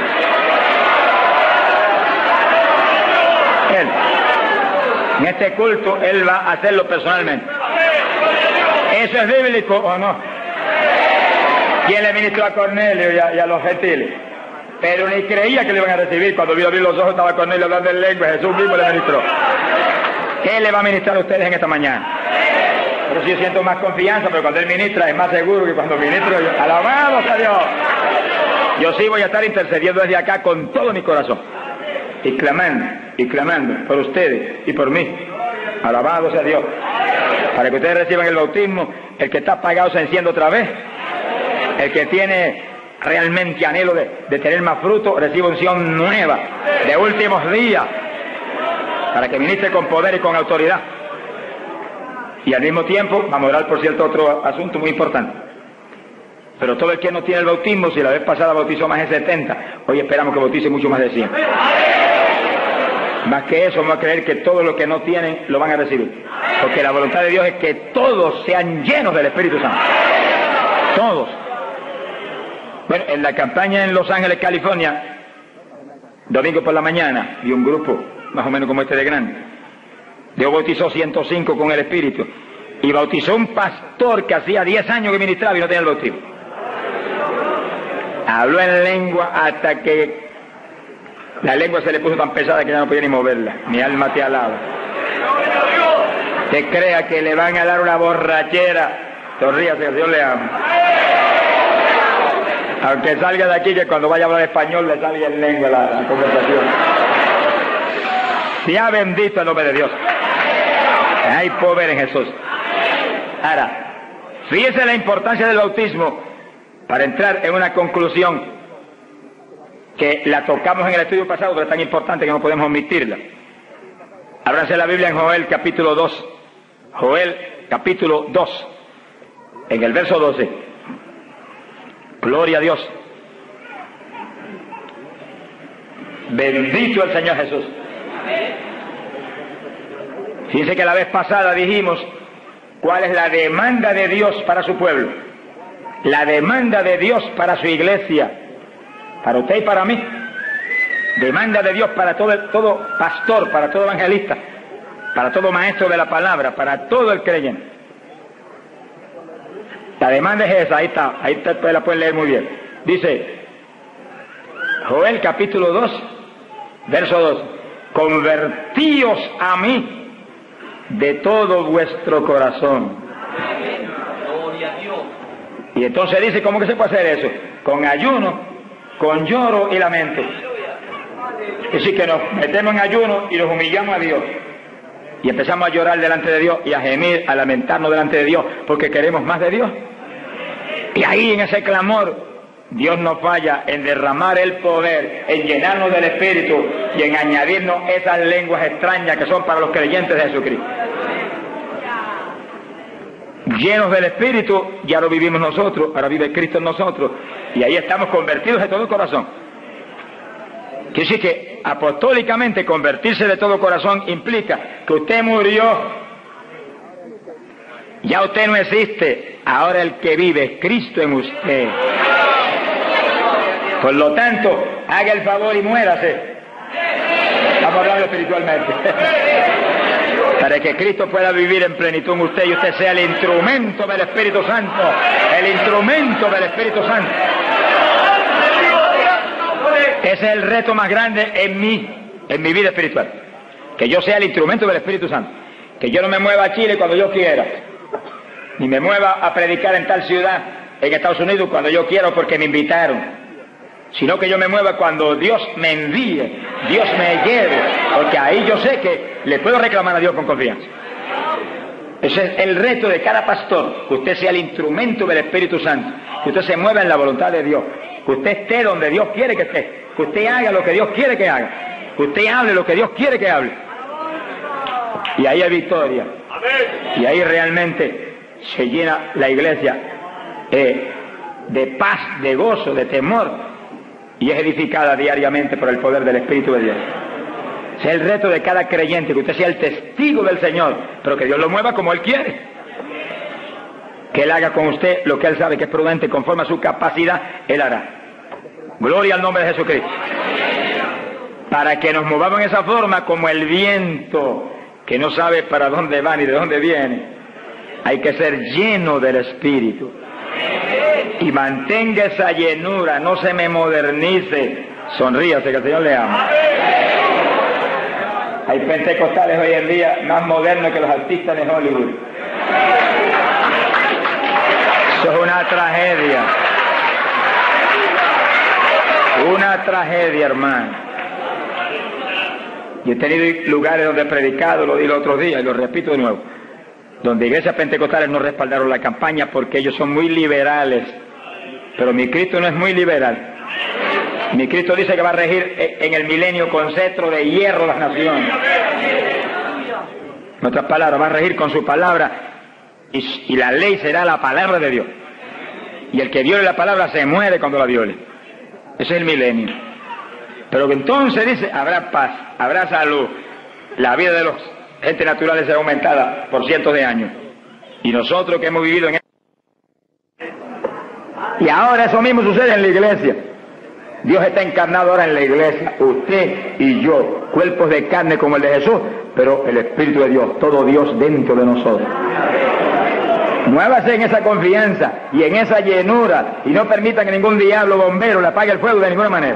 Él. En este culto, Él va a hacerlo personalmente. ¿Eso es bíblico o no? ¿Quién le ministró a Cornelio y a, y a los gentiles? Pero ni creía que le iban a recibir. Cuando vio abrir los ojos estaba Cornelio hablando en lengua. Jesús mismo le ministró. ¿Qué le va a ministrar a ustedes en esta mañana? Pero si yo siento más confianza, pero cuando Él ministra es más seguro que cuando ministro yo. ¡Alabado sea Dios! Yo sí voy a estar intercediendo desde acá con todo mi corazón. Y clamando, y clamando por ustedes y por mí. ¡Alabado sea Dios! Para que ustedes reciban el bautismo, el que está apagado se enciende otra vez. El que tiene realmente anhelo de, de tener más fruto, recibe unción nueva, de últimos días, para que ministre con poder y con autoridad. Y al mismo tiempo, vamos a orar por cierto otro asunto muy importante. Pero todo el que no tiene el bautismo, si la vez pasada bautizó más de setenta, hoy esperamos que bautice mucho más de cien. Más que eso, vamos a creer que todos los que no tienen lo van a recibir. Porque la voluntad de Dios es que todos sean llenos del Espíritu Santo. Todos. Bueno, en la campaña en Los Ángeles, California, domingo por la mañana, vi un grupo más o menos como este de grande. Dios bautizó ciento cinco con el Espíritu y bautizó un pastor que hacía diez años que ministraba y no tenía el bautismo. Habló en lengua hasta que la lengua se le puso tan pesada que ya no podía ni moverla. Mi alma te alaba. Que crea que le van a dar una borrachera, sonríase, Dios le ama. Aunque salga de aquí, que cuando vaya a hablar español le salga en lengua la, la conversación. Sea bendito el nombre de Dios. Hay poder en Jesús. Ahora, fíjese la importancia del bautismo para entrar en una conclusión que la tocamos en el estudio pasado, pero es tan importante que no podemos omitirla. Ábranse la Biblia en Joel capítulo dos. Joel capítulo dos, en el verso doce. Gloria a Dios. Bendito el Señor Jesús. Fíjense que la vez pasada dijimos cuál es la demanda de Dios para su pueblo. La demanda de Dios para su iglesia. Para usted y para mí. Demanda de Dios para todo, todo pastor, para todo evangelista, para todo maestro de la palabra, para todo el creyente. La demanda es esa, ahí está, ahí usted la puede leer muy bien. Dice, Joel capítulo dos, verso dos, convertíos a mí de todo vuestro corazón. Y entonces dice, ¿cómo que se puede hacer eso? Con ayuno, con lloro y lamento. Es decir, que nos metemos en ayuno y nos humillamos a Dios. Y empezamos a llorar delante de Dios y a gemir, a lamentarnos delante de Dios, porque queremos más de Dios. Y ahí en ese clamor, Dios no falla en derramar el poder, en llenarnos del Espíritu y en añadirnos esas lenguas extrañas que son para los creyentes de Jesucristo. Llenos del Espíritu, ya lo vivimos nosotros, ahora vive Cristo en nosotros, y ahí estamos convertidos de todo corazón. Quiere decir que apostólicamente convertirse de todo corazón implica que usted murió, ya usted no existe, ahora el que vive es Cristo en usted. Por lo tanto, haga el favor y muérase. Estamos hablando espiritualmente. Para que Cristo pueda vivir en plenitud en usted y usted sea el instrumento del Espíritu Santo. El instrumento del Espíritu Santo. Ese es el reto más grande en mí, en mi vida espiritual. Que yo sea el instrumento del Espíritu Santo. Que yo no me mueva a Chile cuando yo quiera. Ni me mueva a predicar en tal ciudad, en Estados Unidos, cuando yo quiera porque me invitaron. Sino que yo me mueva cuando Dios me envíe, Dios me lleve, porque ahí yo sé que le puedo reclamar a Dios con confianza. Ese es el reto de cada pastor, que usted sea el instrumento del Espíritu Santo, que usted se mueva en la voluntad de Dios, que usted esté donde Dios quiere que esté, que usted haga lo que Dios quiere que haga, que usted hable lo que Dios quiere que hable. Y ahí hay victoria, y ahí realmente se llena la iglesia eh, de paz, de gozo, de temor, y es edificada diariamente por el poder del Espíritu de Dios. Ese es el reto de cada creyente, que usted sea el testigo del Señor, pero que Dios lo mueva como Él quiere. Que Él haga con usted lo que Él sabe que es prudente, conforme a su capacidad, Él hará. Gloria al nombre de Jesucristo. Para que nos movamos en esa forma como el viento, que no sabe para dónde va ni de dónde viene. Hay que ser lleno del Espíritu. Y mantenga esa llenura, no se me modernice. Sonríase, que el Señor le ama. Hay pentecostales hoy en día más modernos que los artistas de Hollywood. Eso es una tragedia. Una tragedia, hermano. Yo he tenido lugares donde he predicado, lo di los otros días y lo repito de nuevo, donde iglesias pentecostales no respaldaron la campaña porque ellos son muy liberales. Pero mi Cristo no es muy liberal. Mi Cristo dice que va a regir en el milenio con cetro de hierro las naciones. En otras palabras, va a regir con su palabra y, y la ley será la palabra de Dios. Y el que viole la palabra se muere cuando la viole. Ese es el milenio. Pero que entonces dice, habrá paz, habrá salud. La vida de los gente naturales será aumentada por cientos de años. Y nosotros que hemos vivido en y ahora eso mismo sucede en la iglesia. Dios está encarnado ahora en la iglesia, usted y yo, cuerpos de carne como el de Jesús, pero el Espíritu de Dios, todo Dios dentro de nosotros. Muévase en esa confianza y en esa llenura y no permita que ningún diablo bombero le apague el fuego de ninguna manera.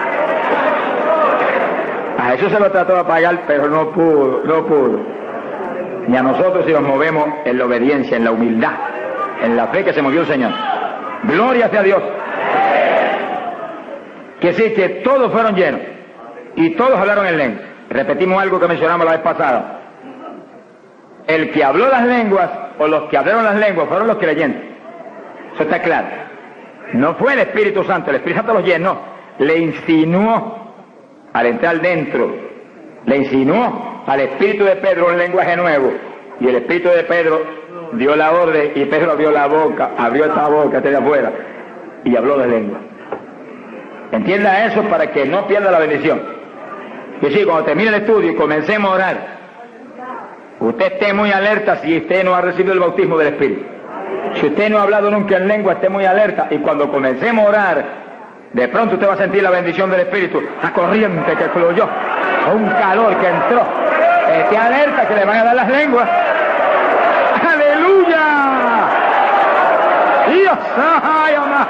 A Jesús se lo trató de apagar, pero no pudo, no pudo. Ni a nosotros si nos movemos en la obediencia, en la humildad, en la fe que se movió el Señor. Gloria sea a Dios. Que sí, que todos fueron llenos y todos hablaron en lengua. Repetimos algo que mencionamos la vez pasada. El que habló las lenguas o los que hablaron las lenguas fueron los creyentes. Eso está claro. No fue el Espíritu Santo, el Espíritu Santo los llenó, le insinuó al entrar dentro, le insinuó al Espíritu de Pedro un lenguaje nuevo y el Espíritu de Pedro dio la orden y Pedro abrió la boca, abrió esta boca desde afuera y habló de lengua. Entienda eso para que no pierda la bendición. Y sí, cuando termine el estudio y comencemos a orar, usted esté muy alerta si usted no ha recibido el bautismo del Espíritu. Si usted no ha hablado nunca en lengua, esté muy alerta y cuando comencemos a orar, de pronto usted va a sentir la bendición del Espíritu, la corriente que fluyó, un calor que entró. Esté alerta que le van a dar las lenguas. ¡Aleluya! ¡Dios! ¡Ay, mamá!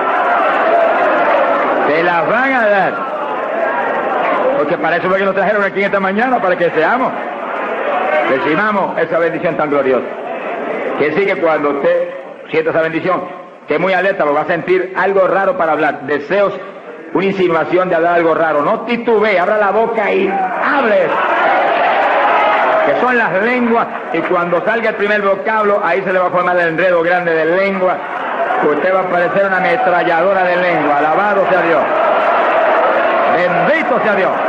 Se las van a dar. Porque para eso fue que nos trajeron aquí esta mañana, para que seamos, recibamos esa bendición tan gloriosa. Que sí que cuando usted sienta esa bendición, esté muy alerta, lo va a sentir algo raro para hablar. Deseos, una insinuación de hablar algo raro. No titubee, abra la boca y hable. Que son las lenguas, y cuando salga el primer vocablo, ahí se le va a formar el enredo grande de lengua. Usted va a parecer una ametralladora de lengua. Alabado sea Dios. Bendito sea Dios.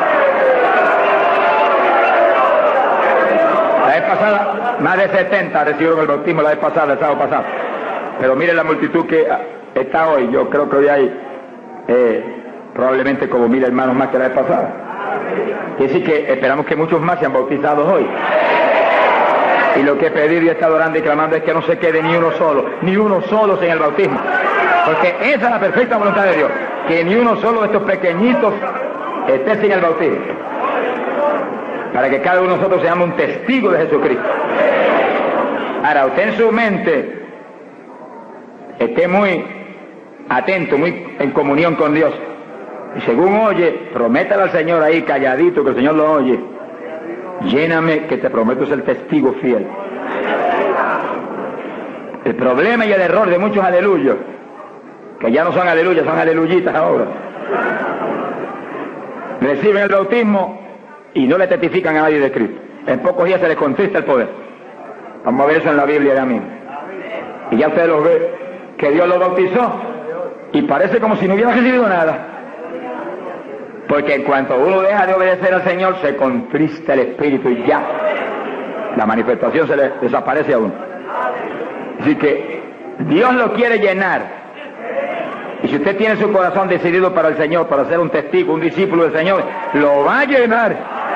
La vez pasada, más de setenta recibieron el bautismo la vez pasada, el sábado pasado. Pero mire la multitud que está hoy. Yo creo que hoy hay eh, probablemente como mil hermanos más que la vez pasada. Quiere decir que esperamos que muchos más sean bautizados hoy. Y lo que he pedido y he estado orando y clamando es que no se quede ni uno solo, ni uno solo sin el bautismo. Porque esa es la perfecta voluntad de Dios, que ni uno solo de estos pequeñitos esté sin el bautismo. para que cada uno de nosotros seamos un testigo de Jesucristo. Ahora, usted en su mente esté muy atento, muy en comunión con Dios. Y según oye, prométale al Señor ahí calladito, que el Señor lo oye. Lléname, que te prometo ser testigo fiel. El problema y el error de muchos aleluyos, que ya no son aleluyas, son aleluyitas ahora, reciben el bautismo y no le testifican a nadie de Cristo. En pocos días se les contrista el poder. Vamos a ver eso en la Biblia ya mismo. Y ya usted lo ve, que Dios lo bautizó y parece como si no hubiera recibido nada. Porque en cuanto uno deja de obedecer al Señor, se contrista el Espíritu y ya la manifestación se le desaparece a uno. Así que Dios lo quiere llenar. Y si usted tiene su corazón decidido para el Señor, para ser un testigo, un discípulo del Señor, lo va a llenar.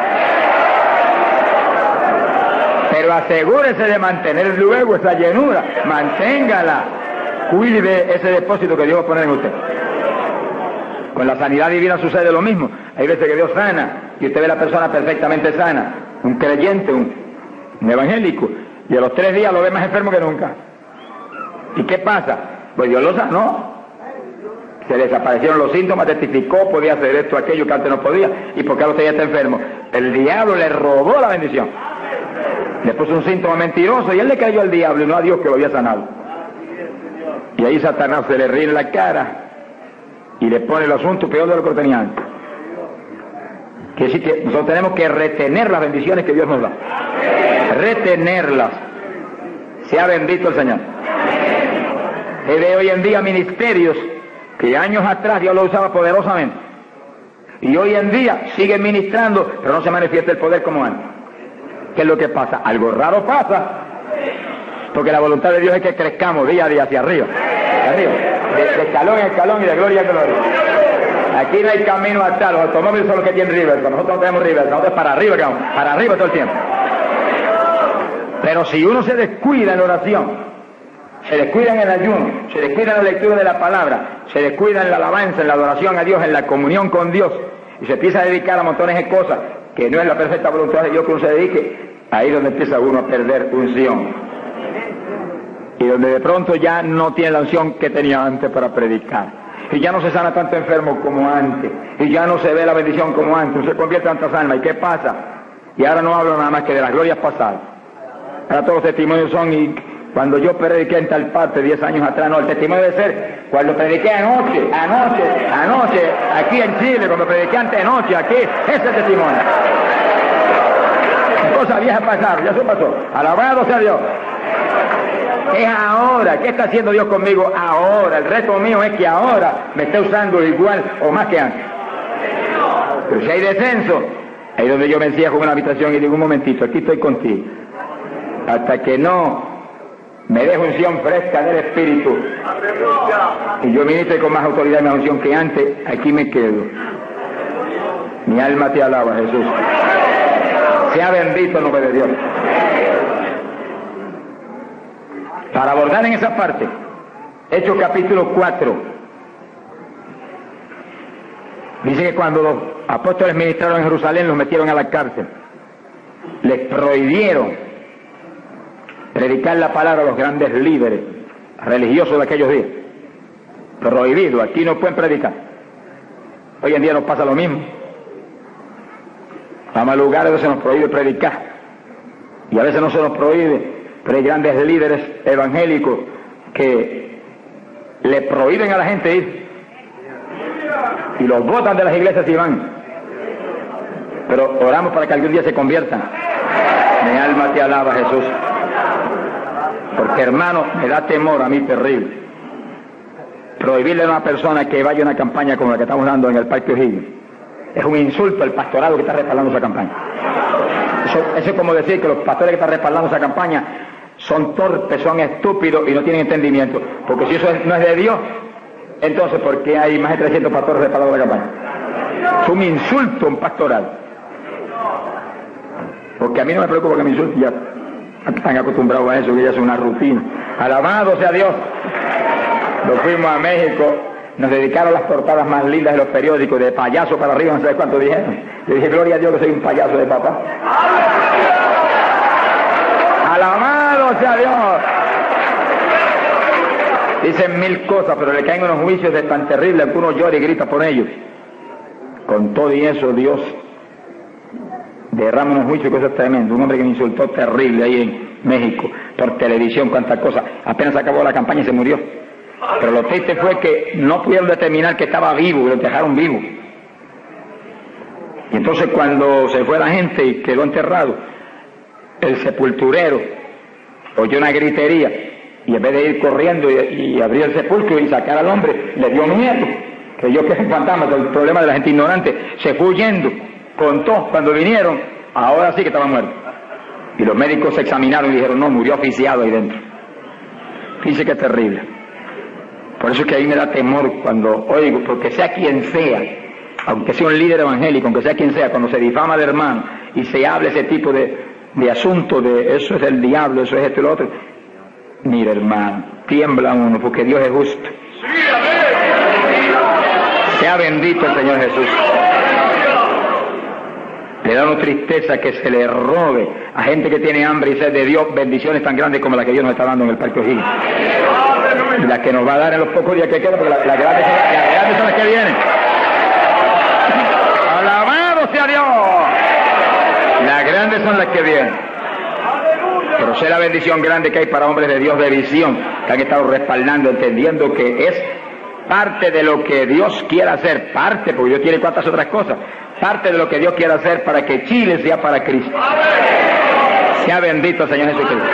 Pero asegúrese de mantener luego esa llenura, manténgala, cuide ese depósito que Dios va a poner en usted. Con la sanidad divina sucede lo mismo. Hay veces que Dios sana y usted ve a la persona perfectamente sana, un creyente, un, un evangélico, y a los tres días lo ve más enfermo que nunca. ¿Y qué pasa? Pues Dios lo sanó. Se desaparecieron los síntomas, testificó, podía hacer esto, aquello que antes no podía, y porque ahora usted ya está enfermo. El diablo le robó la bendición. Le puso un síntoma mentiroso y él le creyó al diablo y no a Dios que lo había sanado. Y ahí Satanás se le ríe en la cara y le pone el asunto peor de lo que lo tenía antes. Quiere decir que nosotros tenemos que retener las bendiciones que Dios nos da. Retenerlas. Sea bendito el Señor. Se ve hoy en día ministerios que años atrás Dios lo usaba poderosamente. Y hoy en día siguen ministrando, pero no se manifiesta el poder como antes. ¿Qué es lo que pasa? Algo raro pasa. Porque la voluntad de Dios es que crezcamos día a día hacia arriba. Hacia arriba. De, de escalón en escalón y de gloria en gloria. Aquí no hay camino atrás, los automóviles son los que tienen reversa, nosotros no tenemos reversa, nosotros para arriba que vamos, para arriba todo el tiempo. Pero si uno se descuida en la oración, se descuida en el ayuno, se descuida en la lectura de la palabra, se descuida en la alabanza, en la adoración a Dios, en la comunión con Dios, y se empieza a dedicar a montones de cosas que no es la perfecta voluntad de Dios que uno se dedique, ahí es donde empieza uno a perder unción. Y donde de pronto ya no tiene la unción que tenía antes para predicar. Y ya no se sana tanto enfermo como antes. Y ya no se ve la bendición como antes. No se convierte en tantas almas. ¿Y qué pasa? Y ahora no hablo nada más que de las glorias pasadas. Ahora todos los testimonios son, y cuando yo prediqué en tal parte diez años atrás, no, el testimonio debe ser cuando prediqué anoche, anoche, anoche, aquí en Chile, cuando prediqué antes anoche, aquí, ese es el testimonio. Cosas viejas pasaron, ya eso pasó. Alabado sea Dios. Es ahora. ¿Qué está haciendo Dios conmigo ahora? El reto mío es que ahora me esté usando igual o más que antes. Pero si hay descenso, ahí donde yo me encierro en una habitación y digo, un momentito, aquí estoy contigo. Hasta que no me deje unción fresca del Espíritu y yo ministre con más autoridad y más unción que antes, aquí me quedo. Mi alma te alaba, Jesús. Sea bendito el nombre de Dios. Para abordar en esa parte, Hechos capítulo cuatro, dice que cuando los apóstoles ministraron en Jerusalén, los metieron a la cárcel. Les prohibieron predicar la palabra a los grandes líderes religiosos de aquellos días. Prohibido, aquí no pueden predicar. Hoy en día nos pasa lo mismo. Vamos a lugares donde se nos prohíbe predicar. Y a veces no se nos prohíbe. Pero hay grandes líderes evangélicos que le prohíben a la gente ir y los botan de las iglesias y van. Pero oramos para que algún día se conviertan. Mi alma te alaba, Jesús. Porque, hermano, me da temor a mí terrible prohibirle a una persona que vaya a una campaña como la que estamos dando en el Parque O'Higgins. Es un insulto al pastorado que está respaldando esa campaña. Eso, eso es como decir que los pastores que están respaldando esa campaña son torpes, son estúpidos y no tienen entendimiento. Porque si eso es, no es de Dios, entonces ¿por qué hay más de trescientos pastores respaldando la campaña? Es un insulto a un pastorado. Porque a mí no me preocupa que me insulten, ya están acostumbrados a eso, que ya es una rutina. Alabado sea Dios. Nos fuimos a México, nos dedicaron las portadas más lindas de los periódicos, de payaso para arriba, no sé cuánto dijeron. Yo dije, gloria a Dios que soy un payaso de papá. Alabado sea Dios. Dicen mil cosas, pero le caen unos juicios de tan terribles que uno llora y grita por ellos. Con todo y eso, Dios derrama unos juicios, cosas tremendas. Un hombre que me insultó terrible ahí en México, por televisión, cuantas cosas. Apenas acabó la campaña y se murió. Pero lo triste fue que no pudieron determinar que estaba vivo, y lo dejaron vivo. Y entonces cuando se fue la gente y quedó enterrado, el sepulturero oyó una gritería, y en vez de ir corriendo y, y abrir el sepulcro y sacar al hombre, le dio miedo. Creyó que es un fantasma, el problema de la gente ignorante. Se fue huyendo, contó, cuando vinieron, ahora sí que estaba muerto. Y los médicos se examinaron y dijeron, no, murió asfixiado ahí dentro. Fíjese que es terrible. Por eso es que a mí me da temor cuando oigo, porque sea quien sea, aunque sea un líder evangélico, aunque sea quien sea, cuando se difama de hermano y se habla ese tipo de, de asunto, de eso es del diablo, eso es esto y lo otro, mira hermano, tiembla uno, porque Dios es justo. Sea bendito el Señor Jesús. Le da una tristeza que se le robe a gente que tiene hambre y sed de Dios bendiciones tan grandes como las que Dios nos está dando en el Parque O'Higgins. Y las que nos va a dar en los pocos días que quedan, porque las la grandes, la grandes son las que vienen. ¡Alabado sea Dios! Las grandes son las que vienen. Pero sé la bendición grande que hay para hombres de Dios de visión, que han estado respaldando, entendiendo que es parte de lo que Dios quiere hacer, parte, porque Dios tiene cuantas otras cosas, parte de lo que Dios quiere hacer para que Chile sea para Cristo. Sea bendito el Señor Jesucristo.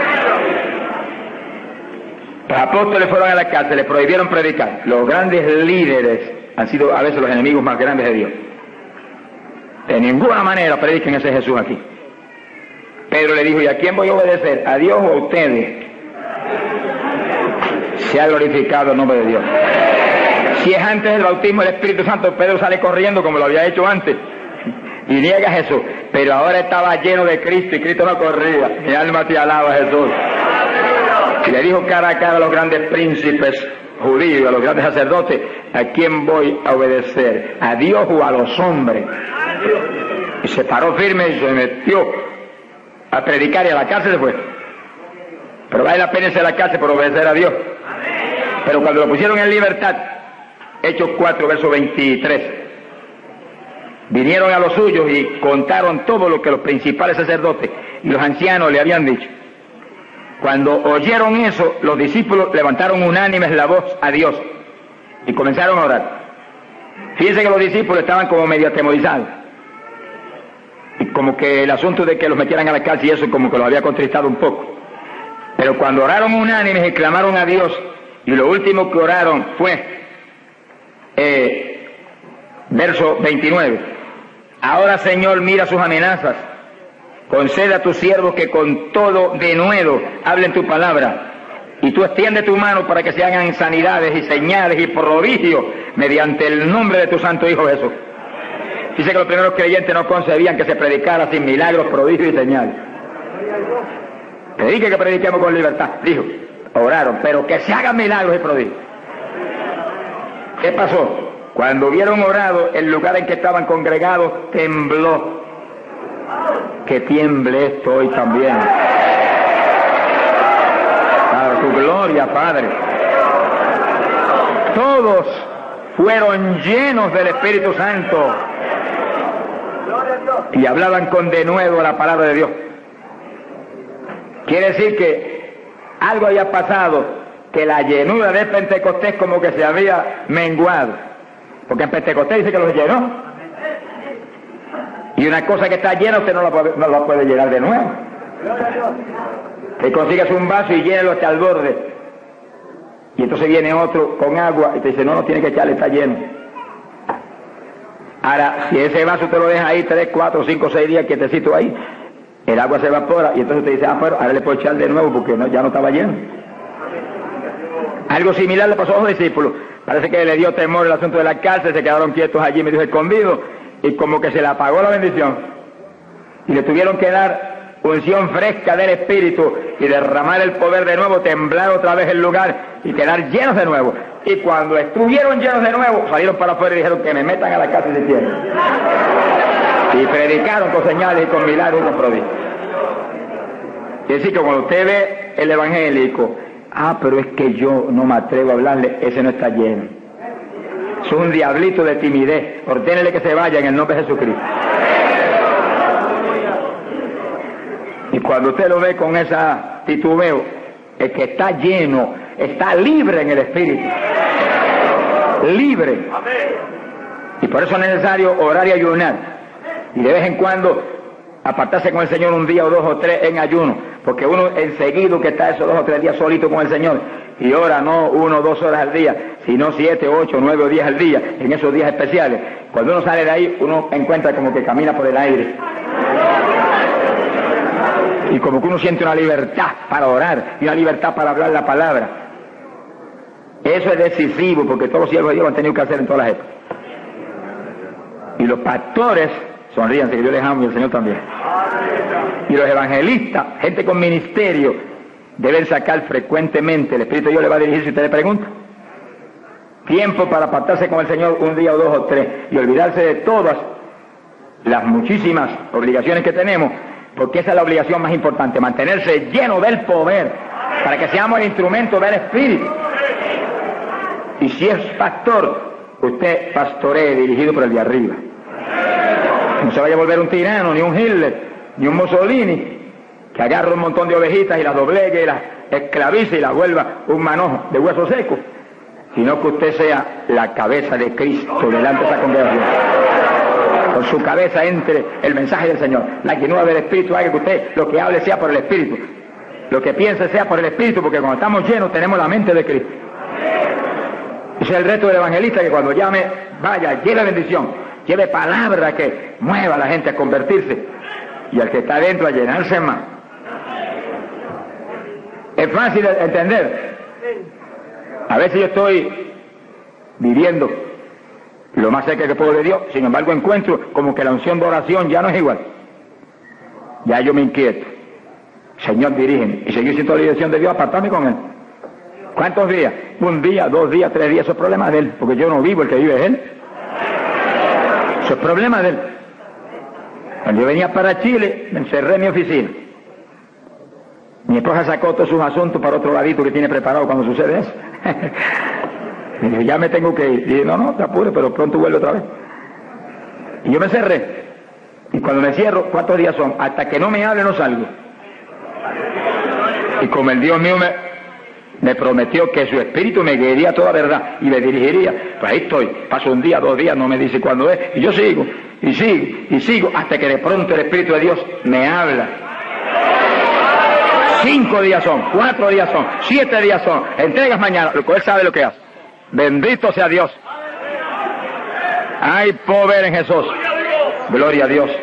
Los apóstoles fueron a la cárcel, les prohibieron predicar. Los grandes líderes han sido a veces los enemigos más grandes de Dios. De ninguna manera prediquen ese Jesús aquí. Pedro le dijo, ¿y a quién voy a obedecer? ¿A Dios o a ustedes? Se ha glorificado el nombre de Dios. Si es antes del bautismo del Espíritu Santo, Pedro sale corriendo como lo había hecho antes y niega a Jesús, pero ahora estaba lleno de Cristo y Cristo no corría. Mi alma te alaba, Jesús. Y le dijo cara a cara a los grandes príncipes judíos, a los grandes sacerdotes, ¿a quién voy a obedecer? ¿A Dios o a los hombres? Y se paró firme y se metió a predicar, y a la cárcel se fue. Pero vale la pena irse a la cárcel por obedecer a Dios. Pero cuando lo pusieron en libertad, Hechos cuatro, verso veintitrés, vinieron a los suyos y contaron todo lo que los principales sacerdotes y los ancianos le habían dicho. Cuando oyeron eso, los discípulos levantaron unánimes la voz a Dios y comenzaron a orar. Fíjense que los discípulos estaban como medio atemorizados, y como que el asunto de que los metieran a la cárcel y eso como que los había contristado un poco. Pero cuando oraron unánimes y clamaron a Dios, y lo último que oraron fue eh, verso veintinueve, ahora Señor, mira sus amenazas, concede a tus siervos que con todo denuedo hablen tu palabra, y tú extiende tu mano para que se hagan sanidades y señales y prodigios mediante el nombre de tu santo Hijo Jesús. Dice que los primeros creyentes no concebían que se predicara sin milagros, prodigios y señales. Predique que prediquemos con libertad, dijo. Oraron, pero que se hagan milagros y prodigios. ¿Qué pasó? Cuando hubieron orado, el lugar en que estaban congregados tembló. Que tiemble esto hoy también. Para tu gloria, Padre. Todos fueron llenos del Espíritu Santo y hablaban con denuedo la palabra de Dios. Quiere decir que algo había pasado, que la llenura de Pentecostés como que se había menguado, porque en Pentecostés dice que los llenó, y una cosa que está llena usted no la puede, no la puede llenar de nuevo. Que consigas un vaso y llénelo hasta el borde, y entonces viene otro con agua y te dice no, no tiene que echarle, está lleno. Ahora, si ese vaso te lo deja ahí tres, cuatro, cinco, seis días quietecito ahí, el agua se evapora y entonces te dice, ah, pero ahora le puedo echar de nuevo porque no, ya no estaba lleno. Algo similar le pasó a los discípulos. Parece que le dio temor el asunto de la cárcel, se quedaron quietos allí, me dijo escondido, y como que se le apagó la bendición. Y le tuvieron que dar unción fresca del Espíritu y derramar el poder de nuevo, temblar otra vez el lugar y quedar llenos de nuevo. Y cuando estuvieron llenos de nuevo, salieron para afuera y dijeron que me metan a la cárcel si quieren. Y predicaron con señales y con milagros y con prodigios. Es decir, que cuando usted ve el evangélico, ah, pero es que yo no me atrevo a hablarle, ese no está lleno. Es un diablito de timidez. Ordénele que se vaya en el nombre de Jesucristo. Y cuando usted lo ve con esa titubeo, el que está lleno, está libre en el Espíritu. Libre. Y por eso es necesario orar y ayunar. Y de vez en cuando apartarse con el Señor un día o dos o tres en ayuno. Porque uno enseguida que está esos dos o tres días solito con el Señor y ora no uno o dos horas al día, sino siete, ocho, nueve o diez al día, en esos días especiales. Cuando uno sale de ahí, uno encuentra como que camina por el aire. Y como que uno siente una libertad para orar y una libertad para hablar la palabra. Eso es decisivo, porque todos los siervos de Dios lo han tenido que hacer en todas las épocas. Y los pastores, sonríanse que yo les amo y el Señor también. Y los evangelistas, gente con ministerio, deben sacar frecuentemente, el Espíritu de Dios le va a dirigir si usted le pregunta, tiempo para apartarse con el Señor un día o dos o tres y olvidarse de todas las muchísimas obligaciones que tenemos, porque esa es la obligación más importante, mantenerse lleno del poder para que seamos el instrumento del Espíritu. Y si es pastor, usted pastoree dirigido por el de arriba. No se vaya a volver un tirano, ni un Hitler, ni un Mussolini, que agarre un montón de ovejitas y las doblegue y las esclavice y las vuelva un manojo de hueso seco, sino que usted sea la cabeza de Cristo delante de esa congregación. Con su cabeza entre el mensaje del Señor. La llenura del Espíritu haga que usted lo que hable sea por el Espíritu, lo que piense sea por el Espíritu, porque cuando estamos llenos tenemos la mente de Cristo. Ese es el reto del evangelista, que cuando llame, vaya, lleve bendición, lleve palabra que mueva a la gente a convertirse y al que está adentro a llenarse más. Es fácil de entender. A veces yo estoy viviendo lo más cerca que puedo de Dios, sin embargo encuentro como que la unción de oración ya no es igual. Ya yo me inquieto. Señor, dirígeme. Y seguir siendo la dirección de Dios, apartarme con Él. ¿Cuántos días? Un día, dos días, tres días, eso es problema de Él, porque yo no vivo, el que vive es Él. Eso es problema de Él. Cuando yo venía para Chile, me encerré en mi oficina. Mi esposa sacó todos sus asuntos para otro ladito que tiene preparado cuando sucede eso. Y dije, ya me tengo que ir. Y dije, no, no, te apures, pero pronto vuelve otra vez. Y yo me cerré. Y cuando me cierro, ¿cuántos días son? Hasta que no me hable, no salgo. Y como el Dios mío me, me prometió que su espíritu me guiaría toda verdad y me dirigiría, pues ahí estoy. Paso un día, dos días, no me dice cuándo es. Y yo sigo, y sigo, y sigo, hasta que de pronto el Espíritu de Dios me habla. Cinco días son, cuatro días son, siete días son, entregas mañana, lo que Él sabe lo que hace. Bendito sea Dios. Hay poder en Jesús. Gloria a Dios.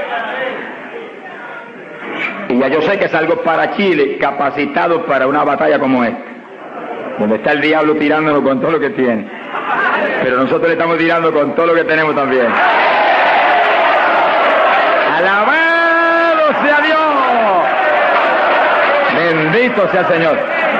Y ya yo sé que salgo para Chile capacitado para una batalla como esta, donde está el diablo tirándonos con todo lo que tiene, pero nosotros le estamos tirando con todo lo que tenemos también. ¡Alabado sea Dios! Bendito sea el Señor.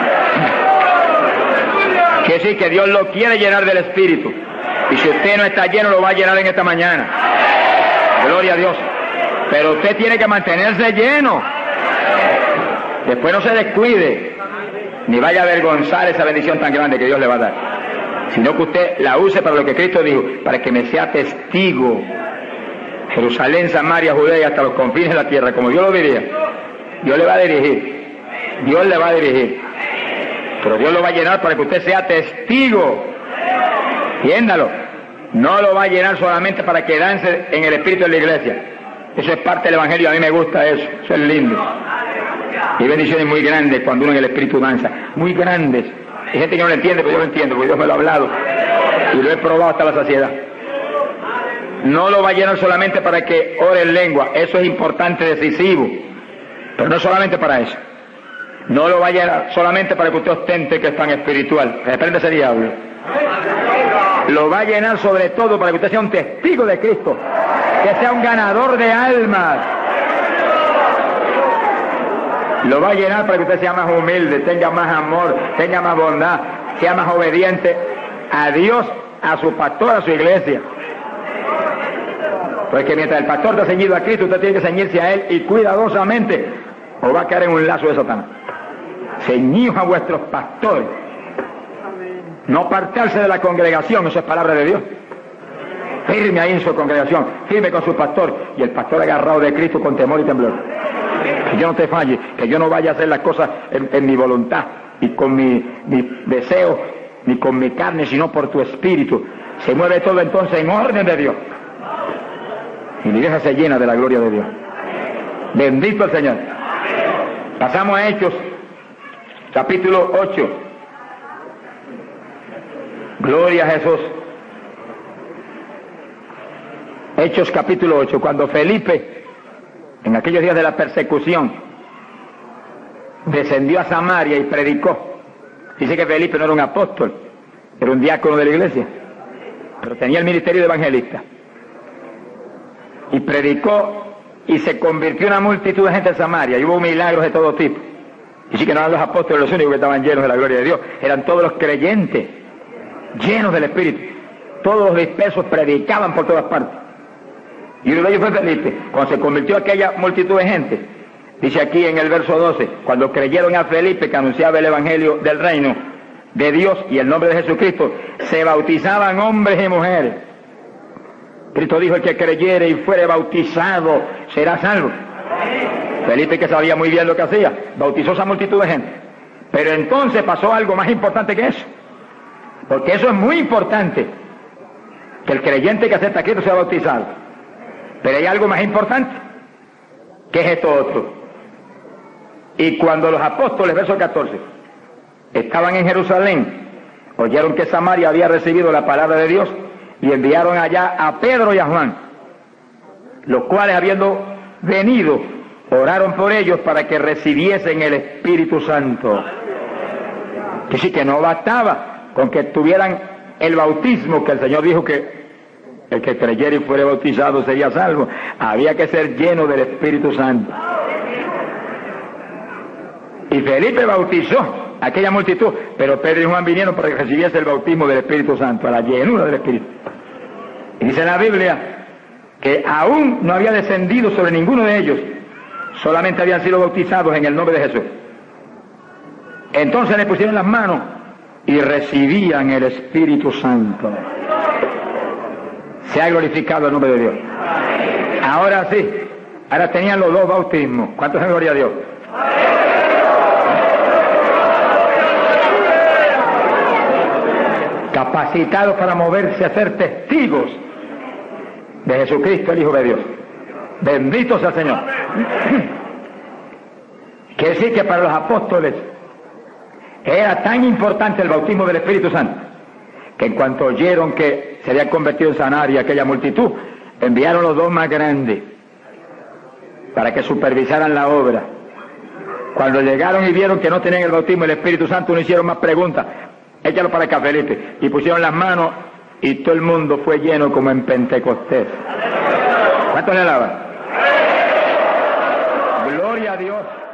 Que sí, que Dios lo quiere llenar del Espíritu. Y si usted no está lleno, lo va a llenar en esta mañana. Gloria a Dios. Pero usted tiene que mantenerse lleno. Después no se descuide, ni vaya a avergonzar esa bendición tan grande que Dios le va a dar. Sino que usted la use para lo que Cristo dijo, para que me sea testigo. Jerusalén, Samaria, Judea, hasta los confines de la tierra, como Dios lo diría. Dios le va a dirigir. Dios le va a dirigir. Pero Dios lo va a llenar para que usted sea testigo. Entiéndalo. No lo va a llenar solamente para quedarse en el espíritu de la iglesia. Eso es parte del evangelio, a mí me gusta eso. Eso es lindo. Y hay bendiciones muy grandes cuando uno en el espíritu danza. Muy grandes. Hay gente que no lo entiende, pero yo lo entiendo, porque Dios me lo ha hablado. Y lo he probado hasta la saciedad. No lo va a llenar solamente para que ore en lengua. Eso es importante, decisivo. Pero no solamente para eso. No lo va a llenar solamente para que usted ostente que es tan espiritual. Reprende ese diablo. Lo va a llenar sobre todo para que usted sea un testigo de Cristo. Que sea un ganador de almas. Lo va a llenar para que usted sea más humilde, tenga más amor, tenga más bondad, sea más obediente a Dios, a su pastor, a su iglesia. Porque mientras el pastor está ceñido a Cristo, usted tiene que ceñirse a Él y cuidadosamente, o va a caer en un lazo de Satanás. Ceñidos a vuestros pastores. No apartarse de la congregación, eso es palabra de Dios. Firme ahí en su congregación, firme con su pastor, y el pastor agarrado de Cristo con temor y temblor. Que yo no te falle, que yo no vaya a hacer las cosas en, en mi voluntad y con mi, mi deseo, ni con mi carne, sino por tu espíritu. Se mueve todo entonces en orden de Dios. Y mi iglesia se llena de la gloria de Dios. Bendito el Señor. Pasamos a Hechos, capítulo ocho. Gloria a Jesús. Hechos capítulo ocho, cuando Felipe, en aquellos días de la persecución, descendió a Samaria y predicó. Dice que Felipe no era un apóstol, era un diácono de la iglesia, pero tenía el ministerio de evangelista. Y predicó y se convirtió una multitud de gente en Samaria, y hubo milagros de todo tipo. Y sí que no eran los apóstoles los únicos que estaban llenos de la gloria de Dios, eran todos los creyentes, llenos del Espíritu. Todos los dispersos predicaban por todas partes. Y uno de ellos fue Felipe. Cuando se convirtió aquella multitud de gente, dice aquí en el verso doce, cuando creyeron a Felipe que anunciaba el evangelio del reino de Dios y el nombre de Jesucristo, se bautizaban hombres y mujeres. Cristo dijo: el que creyere y fuere bautizado será salvo. Felipe, que sabía muy bien lo que hacía, bautizó esa multitud de gente. Pero entonces pasó algo más importante que eso, porque eso es muy importante, que el creyente que acepta a Cristo sea bautizado. Pero hay algo más importante, que es esto otro. Y cuando los apóstoles, verso catorce, estaban en Jerusalén, oyeron que Samaria había recibido la palabra de Dios, y enviaron allá a Pedro y a Juan, los cuales, habiendo venido, oraron por ellos para que recibiesen el Espíritu Santo. Que sí, que no bastaba con que tuvieran el bautismo, que el Señor dijo que el que creyera y fuera bautizado sería salvo. Había que ser lleno del Espíritu Santo. Y Felipe bautizó a aquella multitud, pero Pedro y Juan vinieron para que recibiese el bautismo del Espíritu Santo, a la llenura del Espíritu. Y dice la Biblia que aún no había descendido sobre ninguno de ellos, solamente habían sido bautizados en el nombre de Jesús. Entonces le pusieron las manos y recibían el Espíritu Santo. Se ha glorificado el nombre de Dios. Ahora sí, ahora tenían los dos bautismos. ¿Cuántos en gloria a Dios? Capacitados para moverse a ser testigos de Jesucristo, el Hijo de Dios. Bendito sea el Señor. Quiere decir que para los apóstoles era tan importante el bautismo del Espíritu Santo, que en cuanto oyeron que se había convertido en Samaria aquella multitud, enviaron los dos más grandes para que supervisaran la obra. Cuando llegaron y vieron que no tenían el bautismo del Espíritu Santo, no hicieron más preguntas. Échalo para acá, Felipe. Y pusieron las manos y todo el mundo fue lleno como en Pentecostés. ¿Cuánto le alaban? Gloria a Dios.